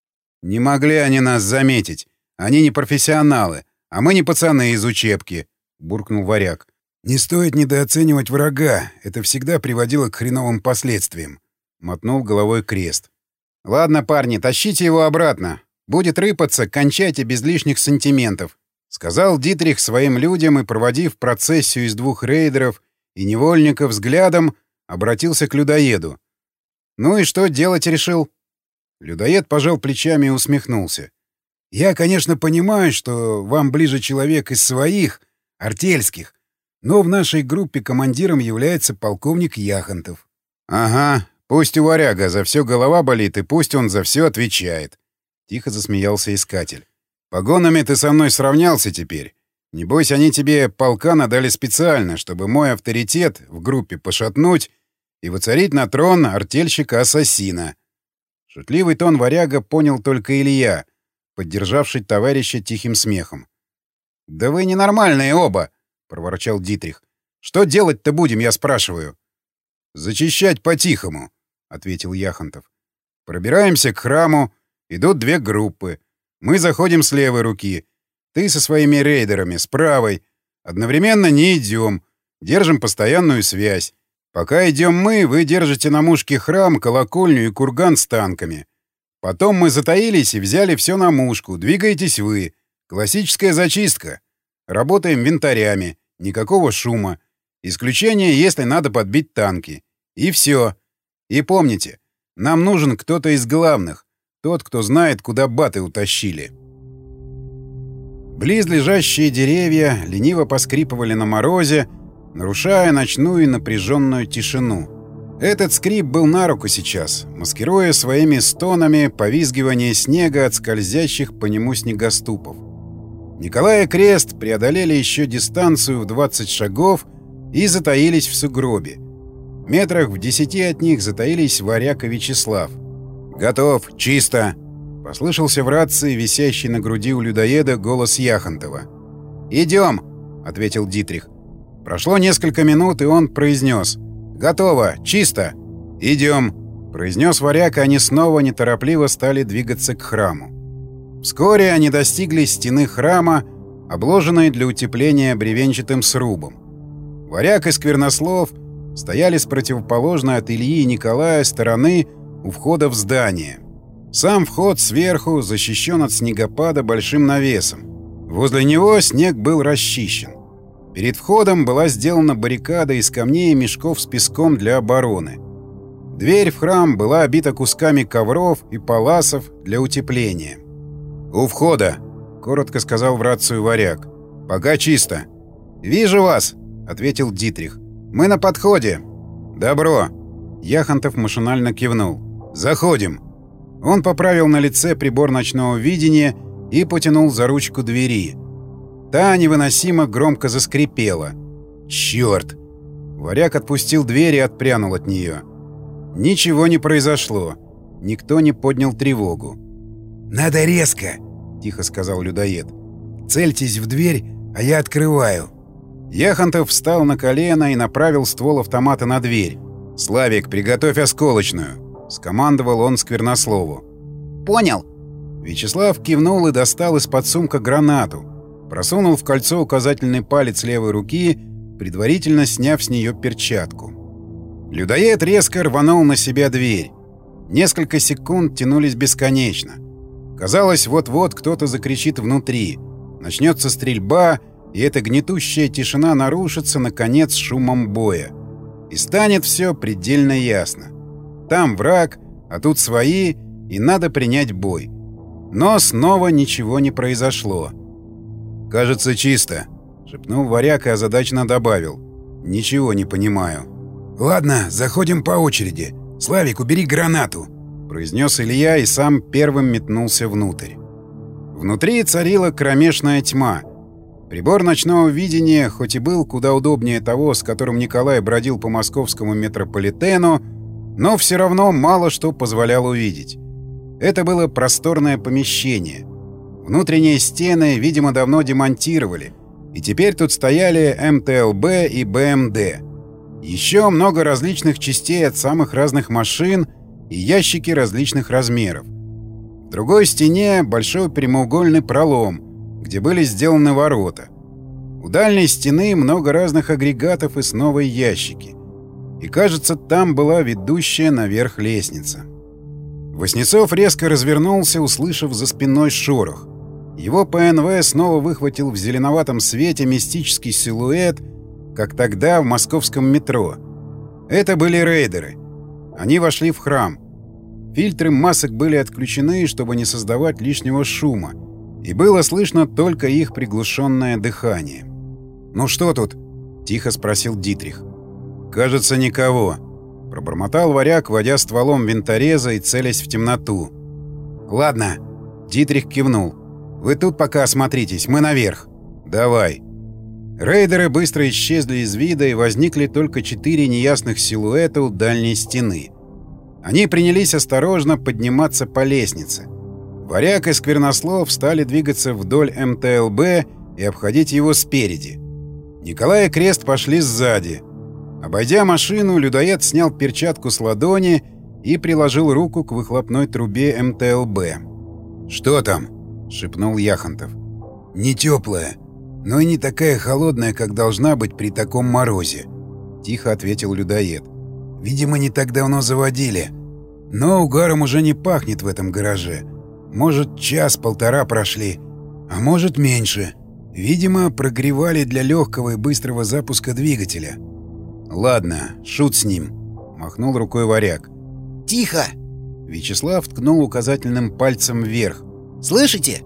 Не могли они нас заметить. Они не профессионалы, а мы не пацаны из учебки, буркнул Варяг. Не стоит недооценивать врага. Это всегда приводило к хреновым последствиям. Мотнул головой Крест. Ладно, парни, тащите его обратно. Будет рыпаться, кончайте без лишних сантиментов. Сказал Дитрих своим людям и, проводив процессию из двух рейдеров и невольников взглядом, обратился к людоеду. «Ну и что делать решил?» Людоед пожал плечами и усмехнулся. «Я, конечно, понимаю, что вам ближе человек из своих, артельских, но в нашей группе командиром является полковник Яхонтов». «Ага, пусть у Варяга за все голова болит, и пусть он за все отвечает», — тихо засмеялся искатель. «Погонами ты со мной сравнялся теперь. Небось, они тебе полкана дали специально, чтобы мой авторитет в группе пошатнуть и воцарить на трон артельщика-ассасина». Шутливый тон Варяга понял только Илья, поддержавший товарища тихим смехом. «Да вы ненормальные оба!» — проворчал Дитрих. «Что делать-то будем, я спрашиваю?» «Зачищать по-тихому», — ответил Яхонтов. «Пробираемся к храму, идут две группы. Мы заходим с левой руки. Ты со своими рейдерами с правой. Одновременно не идем. Держим постоянную связь. Пока идем мы, вы держите на мушке храм, колокольню и курган с танками. Потом мы затаились и взяли все на мушку. Двигаетесь вы. Классическая зачистка. Работаем винтарями. Никакого шума. Исключение, если надо подбить танки. И все. И помните, нам нужен кто-то из главных. Тот, кто знает, куда баты утащили. Близлежащие деревья лениво поскрипывали на морозе, нарушая ночную напряженную тишину. Этот скрип был на руку сейчас, маскируя своими стонами повизгивание снега от скользящих по нему снегоступов. Николай и Крест преодолели еще дистанцию в двадцать шагов и затаились в сугробе. В метрах в десяти от них затаились Варяг и Вячеслав. «Готов! Чисто!» — послышался в рации, висящий на груди у людоеда, голос Яхонтова. «Идем!» — ответил Дитрих. Прошло несколько минут, и он произнес. «Готово! Чисто! Идем!» — произнес Варяг, и они снова неторопливо стали двигаться к храму. Вскоре они достигли стены храма, обложенной для утепления бревенчатым срубом. Варяг и Сквернослов стояли с противоположной от Ильи и Николая стороны у входа в здание. Сам вход сверху защищен от снегопада большим навесом. Возле него снег был расчищен. Перед входом была сделана баррикада из камней и мешков с песком для обороны. Дверь в храм была обита кусками ковров и паласов для утепления. «У входа», — коротко сказал в рацию Варяг. «Пока чисто». «Вижу вас», — ответил Дитрих. «Мы на подходе». «Добро». Яхонтов машинально кивнул. «Заходим». Он поправил на лице прибор ночного видения и потянул за ручку двери. Та невыносимо громко заскрипела. «Чёрт!» Варяг отпустил дверь и отпрянул от нее. Ничего не произошло. Никто не поднял тревогу. «Надо резко!» — тихо сказал людоед. «Цельтесь в дверь, а я открываю». Яхонтов встал на колено и направил ствол автомата на дверь. «Славик, приготовь осколочную!» — скомандовал он Сквернослову. «Понял!» Вячеслав кивнул и достал из-под сумка гранату, просунул в кольцо указательный палец левой руки предварительно сняв с нее перчатку. Людоед резко рванул на себя дверь. Несколько секунд тянулись бесконечно. Казалось, вот-вот кто-то закричит внутри. Начнется стрельба, и эта гнетущая тишина нарушится, наконец, шумом боя. И станет все предельно ясно. Там враг, а тут свои, и надо принять бой. Но снова ничего не произошло. «Кажется, чисто», — шепнул Варяг и озадаченно добавил. «Ничего не понимаю». «Ладно, заходим по очереди. Славик, убери гранату», — произнес Илья и сам первым метнулся внутрь. Внутри царила кромешная тьма. Прибор ночного видения, хоть и был куда удобнее того, с которым Николай бродил по московскому метрополитену, но все равно мало что позволял увидеть. Это было просторное помещение. Внутренние стены, видимо, давно демонтировали, и теперь тут стояли эм тэ эл бэ и бэ эм дэ. Еще много различных частей от самых разных машин и ящики различных размеров. В другой стене большой прямоугольный пролом, где были сделаны ворота. У дальней стены много разных агрегатов и снова ящики. И, кажется, там была ведущая наверх лестница. Васнецов резко развернулся, услышав за спиной шорох. Его пэ эн вэ снова выхватил в зеленоватом свете мистический силуэт, как тогда в московском метро. Это были рейдеры. Они вошли в храм. Фильтры масок были отключены, чтобы не создавать лишнего шума, и было слышно только их приглушенное дыхание. «Ну что тут?» — тихо спросил Дитрих. «Кажется, никого», — пробормотал Варяг, водя стволом винтореза и целясь в темноту. «Ладно», — Дитрих кивнул. «Вы тут пока осмотритесь, мы наверх». «Давай». Рейдеры быстро исчезли из вида, и возникли только четыре неясных силуэта у дальней стены. Они принялись осторожно подниматься по лестнице. Варяг и Сквернослов стали двигаться вдоль эм тэ эл бэ и обходить его спереди. Николай и Крест пошли сзади. Обойдя машину, людоед снял перчатку с ладони и приложил руку к выхлопной трубе эм тэ эл бэ. «Что там?» — шепнул Яхонтов. «Не теплая, но и не такая холодная, как должна быть при таком морозе», — тихо ответил людоед. «Видимо, не так давно заводили. Но угаром уже не пахнет в этом гараже. Может, час-полтора прошли, а может, меньше. Видимо, прогревали для легкого и быстрого запуска двигателя». «Ладно, шут с ним», — махнул рукой Варяг. «Тихо!» Вячеслав ткнул указательным пальцем вверх. «Слышите?»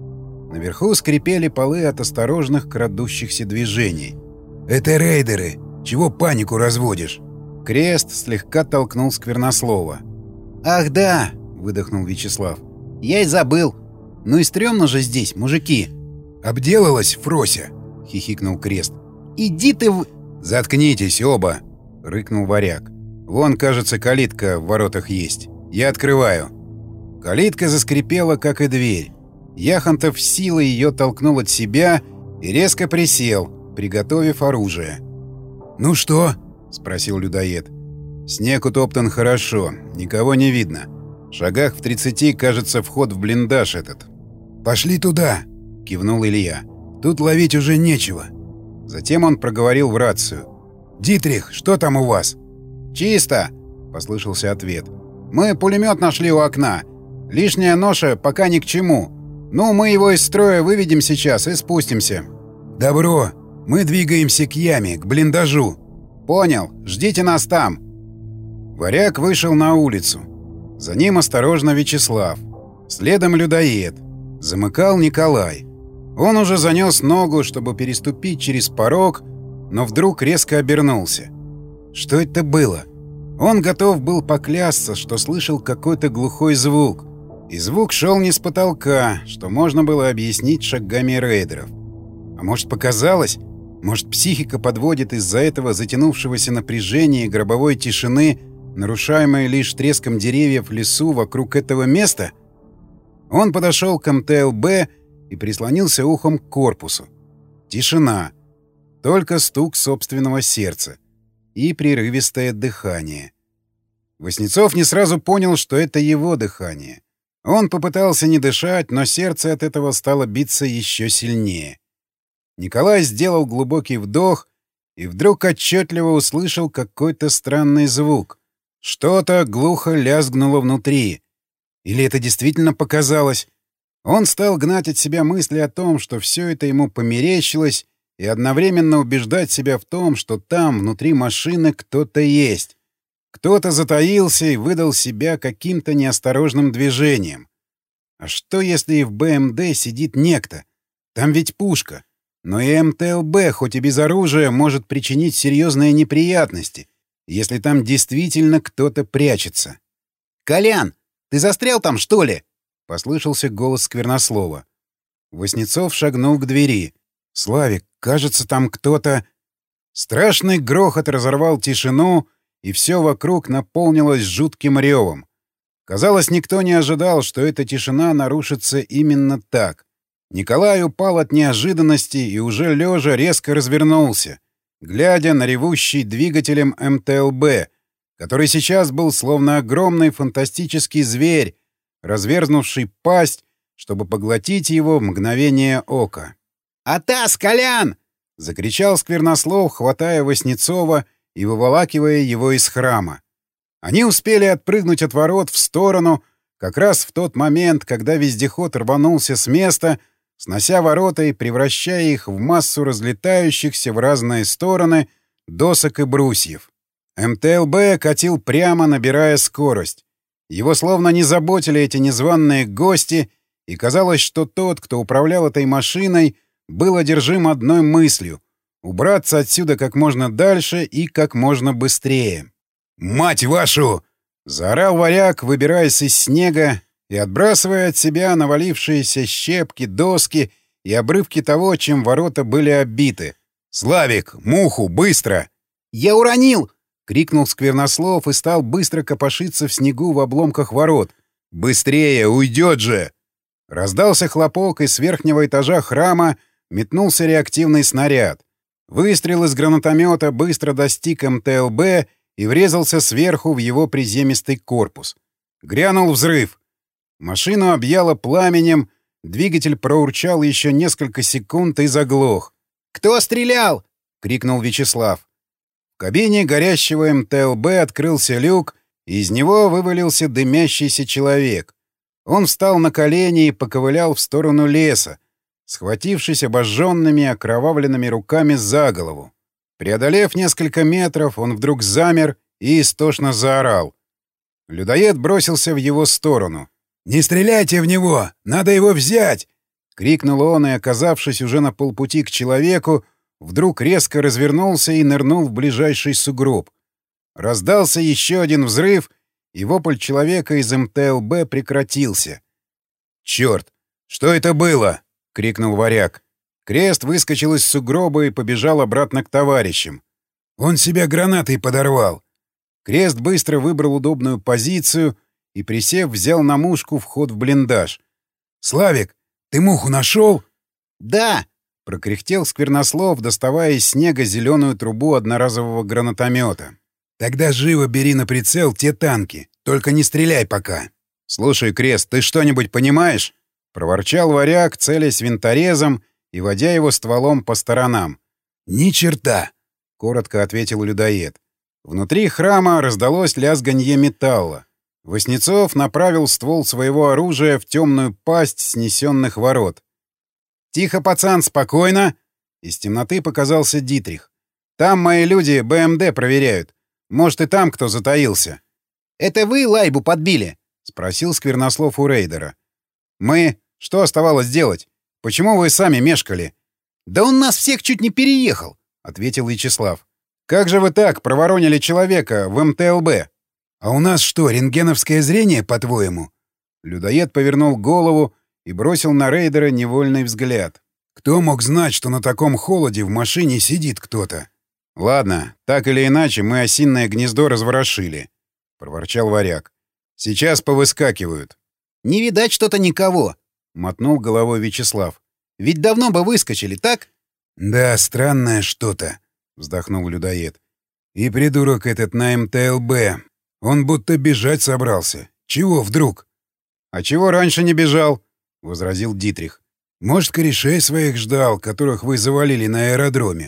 Наверху скрипели полы от осторожных крадущихся движений. «Это рейдеры! Чего панику разводишь?» Крест слегка толкнул Сквернослова. «Ах да!» — выдохнул Вячеслав. «Я и забыл. Ну и стрёмно же здесь, мужики!» «Обделалась, Фрося!» — хихикнул Крест. «Иди ты в...» «Заткнитесь оба!» — рыкнул Варяг. «Вон, кажется, калитка в воротах есть. Я открываю». Калитка заскрипела, как и дверь. Яхонтов силой ее толкнул от себя и резко присел, приготовив оружие. «Ну что?» — спросил людоед. «Снег утоптан хорошо, никого не видно. В шагах в тридцати, кажется, вход в блиндаж этот». «Пошли туда!» — кивнул Илья. «Тут ловить уже нечего». Затем он проговорил в рацию. «Дитрих, что там у вас?» «Чисто!» — послышался ответ. «Мы пулемет нашли у окна. Лишняя ноша пока ни к чему. Ну, мы его из строя выведем сейчас и спустимся». «Добро. Мы двигаемся к яме, к блиндажу». «Понял. Ждите нас там». Варяг вышел на улицу. За ним осторожно Вячеслав. Следом людоед. Замыкал Николай. Он уже занес ногу, чтобы переступить через порог, но вдруг резко обернулся. Что это было? Он готов был поклясться, что слышал какой-то глухой звук. И звук шел не с потолка, что можно было объяснить шагами рейдеров. А может, показалось? Может, психика подводит из-за этого затянувшегося напряжения и гробовой тишины, нарушаемой лишь треском деревьев в лесу вокруг этого места? Он подошел к эм тэ эл бэ и прислонился ухом к корпусу. Тишина. Только стук собственного сердца. И прерывистое дыхание. Васнецов не сразу понял, что это его дыхание. Он попытался не дышать, но сердце от этого стало биться еще сильнее. Николай сделал глубокий вдох и вдруг отчетливо услышал какой-то странный звук. Что-то глухо лязгнуло внутри. Или это действительно показалось? Он стал гнать от себя мысли о том, что все это ему померещилось, и одновременно убеждать себя в том, что там, внутри машины, кто-то есть. Кто-то затаился и выдал себя каким-то неосторожным движением. А что, если и в БМД сидит некто? Там ведь пушка. Но и МТЛБ, хоть и без оружия, может причинить серьезные неприятности, если там действительно кто-то прячется. «Колян, ты застрял там, что ли?» — послышался голос Сквернослова. Васнецов шагнул к двери. «Славик, кажется, там кто-то...» Страшный грохот разорвал тишину, и все вокруг наполнилось жутким ревом. Казалось, никто не ожидал, что эта тишина нарушится именно так. Николай упал от неожиданности и уже лежа резко развернулся, глядя на ревущий двигателем МТЛБ, который сейчас был словно огромный фантастический зверь, разверзнувший пасть, чтобы поглотить его в мгновение ока. «Атас, Колян!» — закричал Сквернослов, хватая Васнецова и выволакивая его из храма. Они успели отпрыгнуть от ворот в сторону как раз в тот момент, когда вездеход рванулся с места, снося ворота и превращая их в массу разлетающихся в разные стороны досок и брусьев. МТЛБ катил прямо, набирая скорость. Его словно не заботили эти незваные гости, и казалось, что тот, кто управлял этой машиной, был одержим одной мыслью — убраться отсюда как можно дальше и как можно быстрее. «Мать вашу!» — заорал варяг, выбираясь из снега и отбрасывая от себя навалившиеся щепки, доски и обрывки того, чем ворота были оббиты. «Славик, муху, быстро!» «Я уронил!» — крикнул Сквернослов и стал быстро копошиться в снегу в обломках ворот. «Быстрее, уйдет же!» Раздался хлопок, и с верхнего этажа храма метнулся реактивный снаряд. Выстрел из гранатомета быстро достиг МТЛБ и врезался сверху в его приземистый корпус. Грянул взрыв. Машину объяло пламенем, двигатель проурчал еще несколько секунд и заглох. «Кто стрелял?» — крикнул Вячеслав. В кабине горящего МТЛБ открылся люк, и из него вывалился дымящийся человек. Он встал на колени и поковылял в сторону леса, схватившись обожженными окровавленными руками за голову. Преодолев несколько метров, он вдруг замер и истошно заорал. Людоед бросился в его сторону. «Не стреляйте в него! Надо его взять!» — крикнул он и, оказавшись уже на полпути к человеку, вдруг резко развернулся и нырнул в ближайший сугроб. Раздался еще один взрыв, и вопль человека из МТЛБ прекратился. «Черт! Что это было?» — крикнул варяг. Крест выскочил из сугроба и побежал обратно к товарищам. «Он себя гранатой подорвал!» Крест быстро выбрал удобную позицию и, присев, взял на мушку вход в блиндаж. «Славик, ты муху нашел?» «Да!» — прокряхтел Сквернослов, доставая из снега зеленую трубу одноразового гранатомета. «Тогда живо бери на прицел те танки. Только не стреляй пока». «Слушай, Крест, ты что-нибудь понимаешь?» — проворчал варяг, целясь винторезом и водя его стволом по сторонам. «Ни черта!» — коротко ответил людоед. Внутри храма раздалось лязганье металла. Васнецов направил ствол своего оружия в темную пасть снесенных ворот. «Тихо, пацан, спокойно!» Из темноты показался Дитрих. «Там мои люди БМД проверяют. Может, и там кто затаился». «Это вы лайбу подбили?» — спросил Сквернослов у рейдера. «Мы? Что оставалось делать? Почему вы сами мешкали?» «Да он нас всех чуть не переехал», — ответил Вячеслав. «Как же вы так проворонили человека в МТЛБ?» «А у нас что, рентгеновское зрение, по-твоему?» Людоед повернул голову и бросил на рейдера невольный взгляд. «Кто мог знать, что на таком холоде в машине сидит кто-то?» «Ладно, так или иначе мы осиное гнездо разворошили», — проворчал варяг. «Сейчас повыскакивают». «Не видать что-то никого», — мотнул головой Вячеслав. «Ведь давно бы выскочили, так?» «Да, странное что-то», — вздохнул людоед. «И придурок этот на МТЛБ. Он будто бежать собрался. Чего вдруг?» «А чего раньше не бежал?» — возразил Дитрих. «Может, корешей своих ждал, которых вы завалили на аэродроме.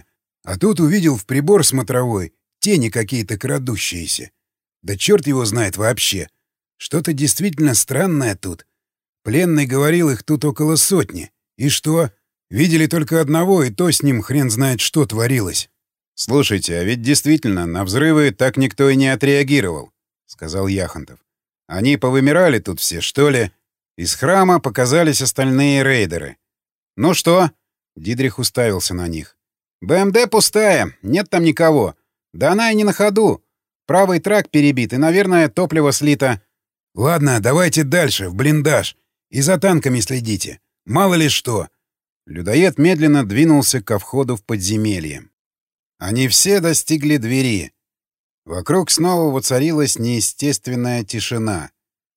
А тут увидел в прибор смотровой тени какие-то крадущиеся. Да черт его знает вообще. Что-то действительно странное тут. Пленный говорил, их тут около сотни. И что? Видели только одного, и то с ним хрен знает что творилось. «Слушайте, а ведь действительно на взрывы так никто и не отреагировал», — сказал Яхонтов. «Они повымирали тут все, что ли?» Из храма показались остальные рейдеры. «Ну что?» — Дидрих уставился на них. «БМД пустая, нет там никого. Да она и не на ходу. Правый трак перебит, и, наверное, топливо слито». «Ладно, давайте дальше, в блиндаж. И за танками следите. Мало ли что». Людоед медленно двинулся ко входу в подземелье. Они все достигли двери. Вокруг снова воцарилась неестественная тишина.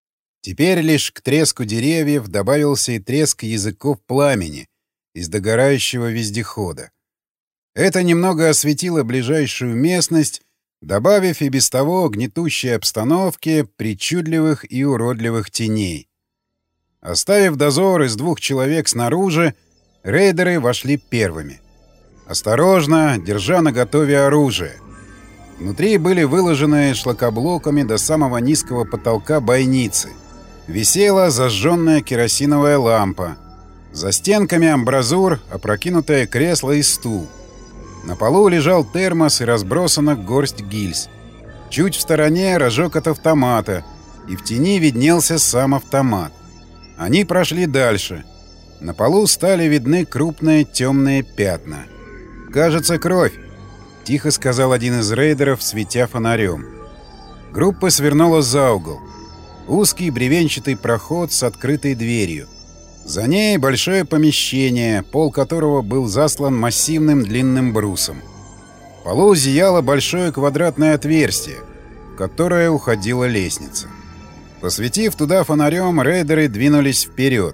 Теперь лишь к треску деревьев добавился и треск языков пламени из догорающего вездехода. Это немного осветило ближайшую местность, добавив и без того гнетущей обстановке причудливых и уродливых теней. Оставив дозор из двух человек снаружи, рейдеры вошли первыми. Осторожно, держа наготове оружие. Внутри были выложены шлакоблоками до самого низкого потолка бойницы. Висела зажженная керосиновая лампа. За стенками амбразур, опрокинутое кресло и стул. На полу лежал термос и разбросана горсть гильз. Чуть в стороне рожок от автомата, и в тени виднелся сам автомат. Они прошли дальше. На полу стали видны крупные темные пятна. «Кажется, кровь», — тихо сказал один из рейдеров, светя фонарем. Группа свернула за угол. Узкий бревенчатый проход с открытой дверью. За ней большое помещение, пол которого был заслан массивным длинным брусом. В полу зияло большое квадратное отверстие, в которое уходила лестница. Посветив туда фонарем, рейдеры двинулись вперед.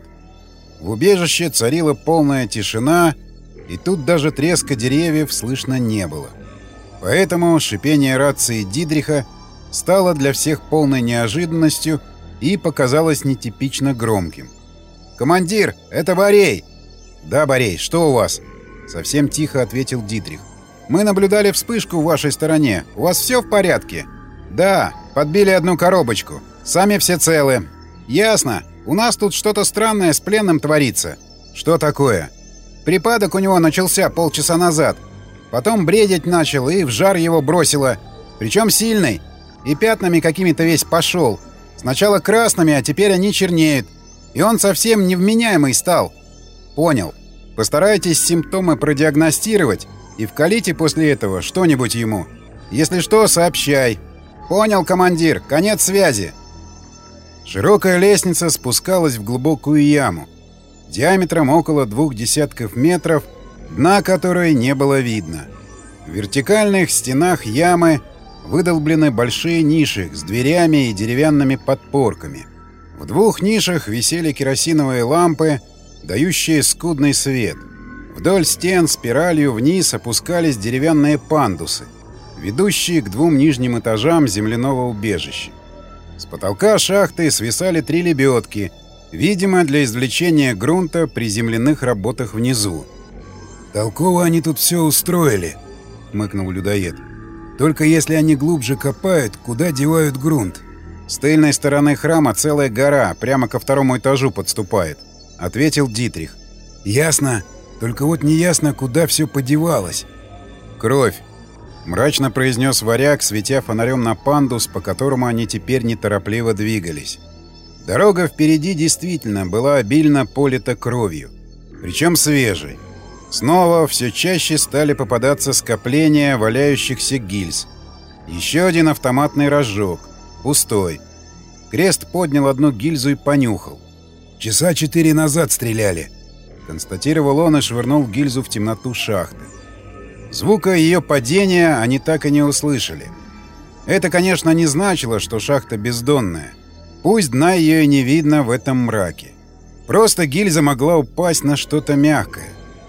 В убежище царила полная тишина, и тут даже треска деревьев слышно не было. Поэтому шипение рации Дидриха стало для всех полной неожиданностью и показалось нетипично громким. «Командир, это Борей!» «Да, Борей, что у вас?» Совсем тихо ответил Дидрих. «Мы наблюдали вспышку в вашей стороне. У вас все в порядке?» «Да, подбили одну коробочку. Сами все целы». «Ясно. У нас тут что-то странное с пленным творится». «Что такое?» «Припадок у него начался полчаса назад. Потом бредить начал, и в жар его бросило. Причем сильный. И пятнами какими-то весь пошел. Сначала красными, а теперь они чернеют. И он совсем невменяемый стал». «Понял. Постарайтесь симптомы продиагностировать и вкалите после этого что-нибудь ему. Если что, сообщай». «Понял, командир. Конец связи». Широкая лестница спускалась в глубокую яму, диаметром около двух десятков метров, дна которой не было видно. В вертикальных стенах ямы выдолблены большие ниши с дверями и деревянными подпорками. В двух нишах висели керосиновые лампы, дающие скудный свет. Вдоль стен спиралью вниз опускались деревянные пандусы, ведущие к двум нижним этажам земляного убежища. С потолка шахты свисали три лебедки, видимо, для извлечения грунта при земляных работах внизу. «Толково они тут все устроили», — хмыкнул людоед. «Только если они глубже копают, куда девают грунт?» «С тыльной стороны храма целая гора, прямо ко второму этажу подступает», — ответил Дитрих. «Ясно. Только вот неясно, куда все подевалось». «Кровь», — мрачно произнес варяг, светя фонарем на пандус, по которому они теперь неторопливо двигались. Дорога впереди действительно была обильно полита кровью, причем свежей. Снова все чаще стали попадаться скопления валяющихся гильз. Еще один автоматный рожок. Пустой. Крест поднял одну гильзу и понюхал. «Часа четыре назад стреляли», — констатировал он и швырнул гильзу в темноту шахты. Звука ее падения они так и не услышали. Это, конечно, не значило, что шахта бездонная. Пусть дна ее и не видно в этом мраке. Просто гильза могла упасть на что-то мягкое.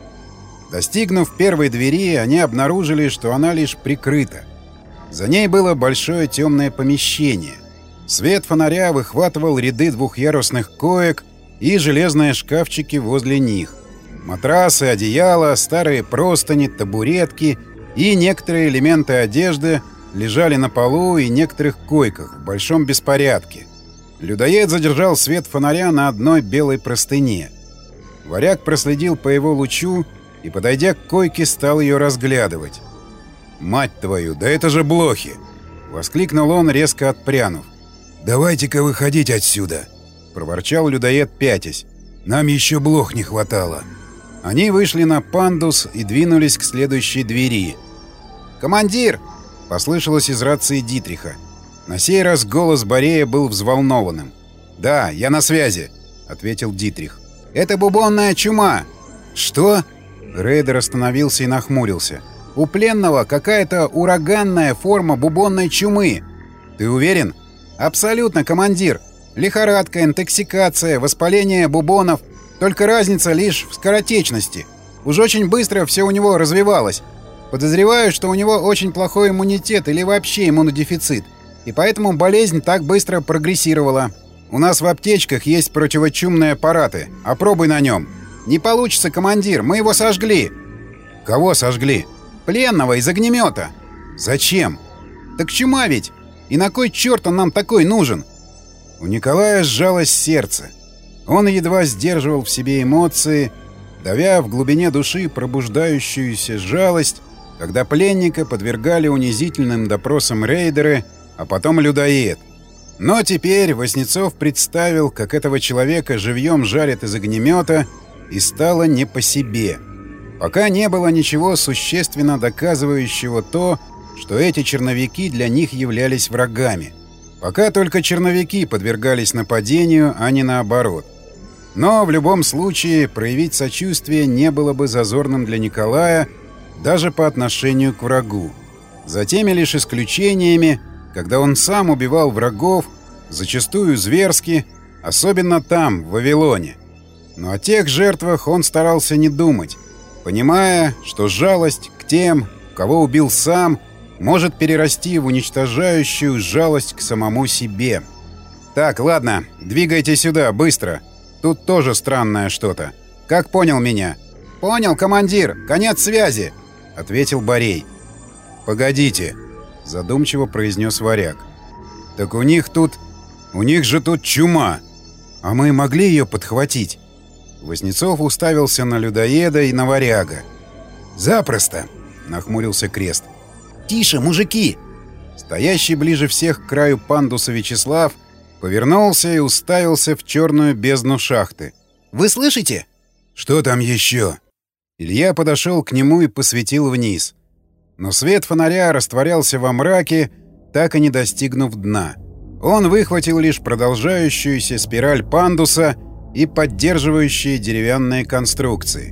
Достигнув первой двери, они обнаружили, что она лишь прикрыта. За ней было большое темное помещение. Свет фонаря выхватывал ряды двухъярусных коек и железные шкафчики возле них. Матрасы, одеяла, старые простыни, табуретки и некоторые элементы одежды лежали на полу и некоторых койках в большом беспорядке. Людоед задержал свет фонаря на одной белой простыне. Варяг проследил по его лучу и, подойдя к койке, стал ее разглядывать. «Мать твою, да это же блохи!» — воскликнул он, резко отпрянув. «Давайте-ка выходить отсюда!» — проворчал людоед, пятясь. «Нам еще блох не хватало!» Они вышли на пандус и двинулись к следующей двери. «Командир!» — послышалось из рации Дитриха. На сей раз голос Борея был взволнованным. «Да, я на связи», — ответил Дитрих. «Это бубонная чума». «Что?» Рейдер остановился и нахмурился. «У пленного какая-то ураганная форма бубонной чумы». «Ты уверен?» «Абсолютно, командир. Лихорадка, интоксикация, воспаление бубонов. Только разница лишь в скоротечности. Уж очень быстро все у него развивалось. Подозреваю, что у него очень плохой иммунитет или вообще иммунодефицит. И поэтому болезнь так быстро прогрессировала. У нас в аптечках есть противочумные аппараты. Опробуй на нем». «Не получится, командир. Мы его сожгли». «Кого сожгли?» «Пленного из огнемета». «Зачем?» «Так чума ведь. И на кой черт он нам такой нужен?» У Николая сжалось сердце. Он едва сдерживал в себе эмоции, давя в глубине души пробуждающуюся жалость, когда пленника подвергали унизительным допросам рейдеры, а потом людоед. Но теперь Васнецов представил, как этого человека живьем жарят из огнемета, и стало не по себе. Пока не было ничего существенно доказывающего то, что эти черновики для них являлись врагами. Пока только черновики подвергались нападению, а не наоборот. Но в любом случае проявить сочувствие не было бы зазорным для Николая даже по отношению к врагу. За теми лишь исключениями, когда он сам убивал врагов, зачастую зверски, особенно там, в Вавилоне. Но о тех жертвах он старался не думать, понимая, что жалость к тем, кого убил сам, может перерасти в уничтожающую жалость к самому себе. «Так, ладно, двигайте сюда, быстро. Тут тоже странное что-то. Как понял меня?» «Понял, командир. Конец связи», — ответил Борей. «Погодите», — задумчиво произнес Варяг. «Так у них тут... У них же тут чума. А мы могли ее подхватить?» Васнецов уставился на людоеда и на Варяга. «Запросто», — нахмурился Крест. «Тише, мужики!» Стоящий ближе всех к краю пандуса Вячеслав повернулся и уставился в черную бездну шахты. «Вы слышите?» «Что там еще?» Илья подошел к нему и посветил вниз. Но свет фонаря растворялся во мраке, так и не достигнув дна. Он выхватил лишь продолжающуюся спираль пандуса и поддерживающие деревянные конструкции.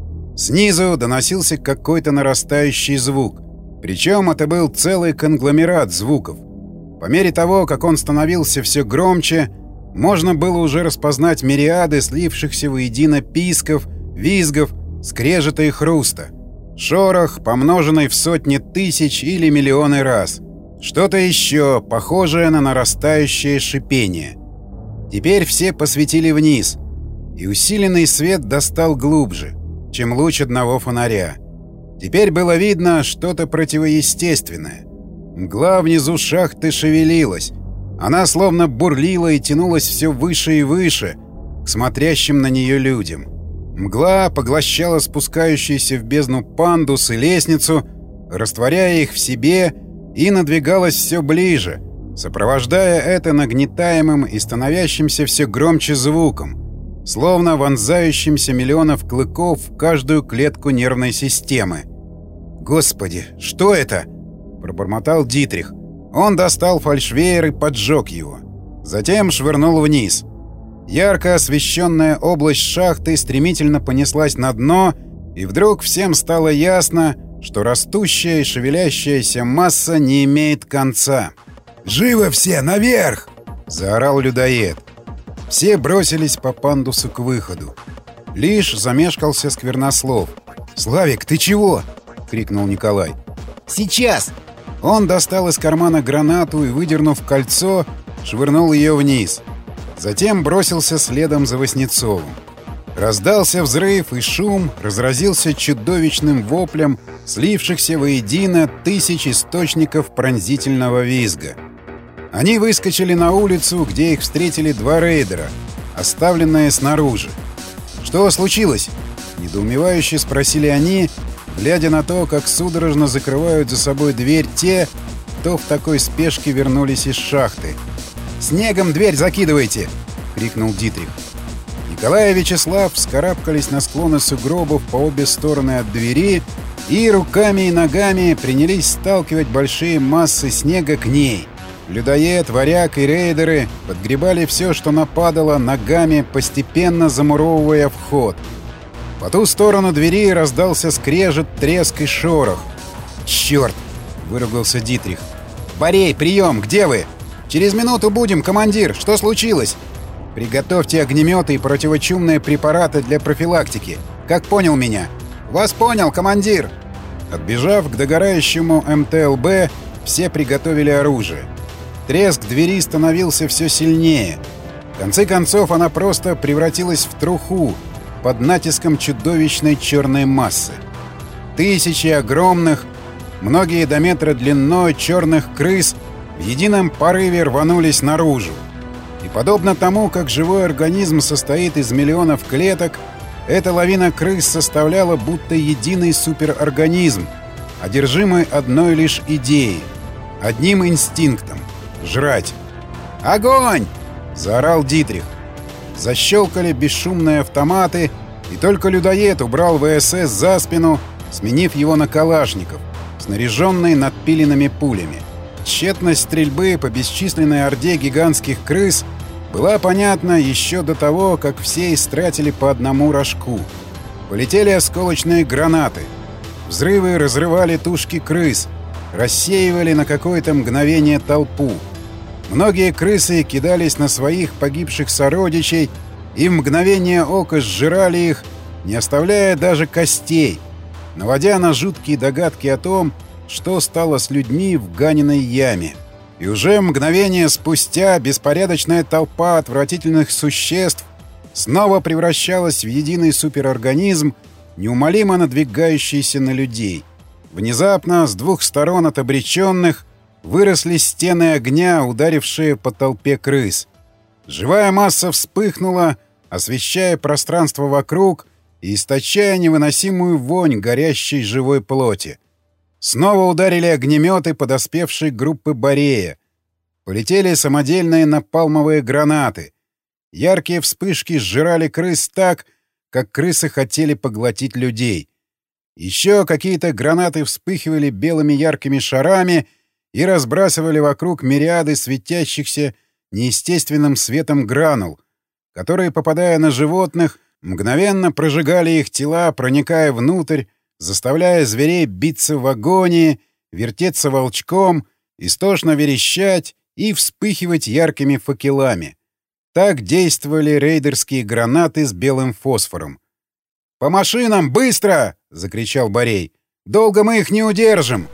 Снизу доносился какой-то нарастающий звук, причем это был целый конгломерат звуков. По мере того, как он становился все громче, можно было уже распознать мириады слившихся воедино писков, визгов, скрежета и хруста. Шорох, помноженный в сотни тысяч или миллионы раз. Что-то еще, похожее на нарастающее шипение. Теперь все посветили вниз, и усиленный свет достал глубже, чем луч одного фонаря. Теперь было видно что-то противоестественное. Мгла внизу шахты шевелилась. Она словно бурлила и тянулась все выше и выше к смотрящим на нее людям. Мгла поглощала спускающийся в бездну пандус и лестницу, растворяя их в себе, и надвигалась все ближе, сопровождая это нагнетаемым и становящимся все громче звуком, словно вонзающимся миллионов клыков в каждую клетку нервной системы. «Господи, что это?» — пробормотал Дитрих. Он достал фальшвеер и поджег его. Затем швырнул вниз. Ярко освещенная область шахты стремительно понеслась на дно, и вдруг всем стало ясно, что растущая и шевелящаяся масса не имеет конца. «Живо все, наверх!» — заорал людоед. Все бросились по пандусу к выходу. Лишь замешкался Сквернослов. «Славик, ты чего?» — крикнул Николай. «Сейчас!» Он достал из кармана гранату и, выдернув кольцо, швырнул ее вниз. Затем бросился следом за Васнецовым. Раздался взрыв, и шум разразился чудовищным воплем слившихся воедино тысяч источников пронзительного визга. Они выскочили на улицу, где их встретили два рейдера, оставленные снаружи. «Что случилось?» — недоумевающе спросили они, глядя на то, как судорожно закрывают за собой дверь те, кто в такой спешке вернулись из шахты. «Снегом дверь закидывайте!» — крикнул Дитрих. Николай и Вячеслав вскарабкались на склоны сугробов по обе стороны от двери и руками и ногами принялись сталкивать большие массы снега к ней. Людоед, варяг и рейдеры подгребали все, что нападало, ногами, постепенно замуровывая вход. По ту сторону двери раздался скрежет, треск и шорох. «Черт!» — выругался Дитрих. «Борей, прием! Где вы?» «Через минуту будем, командир! Что случилось?» «Приготовьте огнеметы и противочумные препараты для профилактики. Как понял меня?» «Вас понял, командир!» Отбежав к догорающему эм тэ эл бэ, все приготовили оружие. Треск двери становился все сильнее. В конце концов, она просто превратилась в труху под натиском чудовищной черной массы. Тысячи огромных, многие до метра длиной черных крыс в едином порыве рванулись наружу. И подобно тому, как живой организм состоит из миллионов клеток, эта лавина крыс составляла будто единый суперорганизм, одержимый одной лишь идеей, одним инстинктом — жрать. «Огонь!» — заорал Дитрих. Защелкали бесшумные автоматы, и только людоед убрал вэ эс эс за спину, сменив его на калашников, снаряженный надпиленными пулями. Тщетность стрельбы по бесчисленной орде гигантских крыс была понятна еще до того, как все истратили по одному рожку. Полетели осколочные гранаты. Взрывы разрывали тушки крыс, рассеивали на какое-то мгновение толпу. Многие крысы кидались на своих погибших сородичей и в мгновение ока сжирали их, не оставляя даже костей, наводя на жуткие догадки о том, что стало с людьми в Ганиной яме. И уже мгновение спустя беспорядочная толпа отвратительных существ снова превращалась в единый суперорганизм, неумолимо надвигающийся на людей. Внезапно с двух сторон от обреченных выросли стены огня, ударившие по толпе крыс. Живая масса вспыхнула, освещая пространство вокруг и источая невыносимую вонь горящей живой плоти. Снова ударили огнеметы подоспевшей группы Борея. Полетели самодельные напалмовые гранаты. Яркие вспышки сжирали крыс так, как крысы хотели поглотить людей. Еще какие-то гранаты вспыхивали белыми яркими шарами и разбрасывали вокруг мириады светящихся неестественным светом гранул, которые, попадая на животных, мгновенно прожигали их тела, проникая внутрь, заставляя зверей биться в агонии, вертеться волчком, истошно верещать и вспыхивать яркими факелами. Так действовали рейдерские гранаты с белым фосфором. «По машинам, быстро!» — закричал Борей. «Долго мы их не удержим!»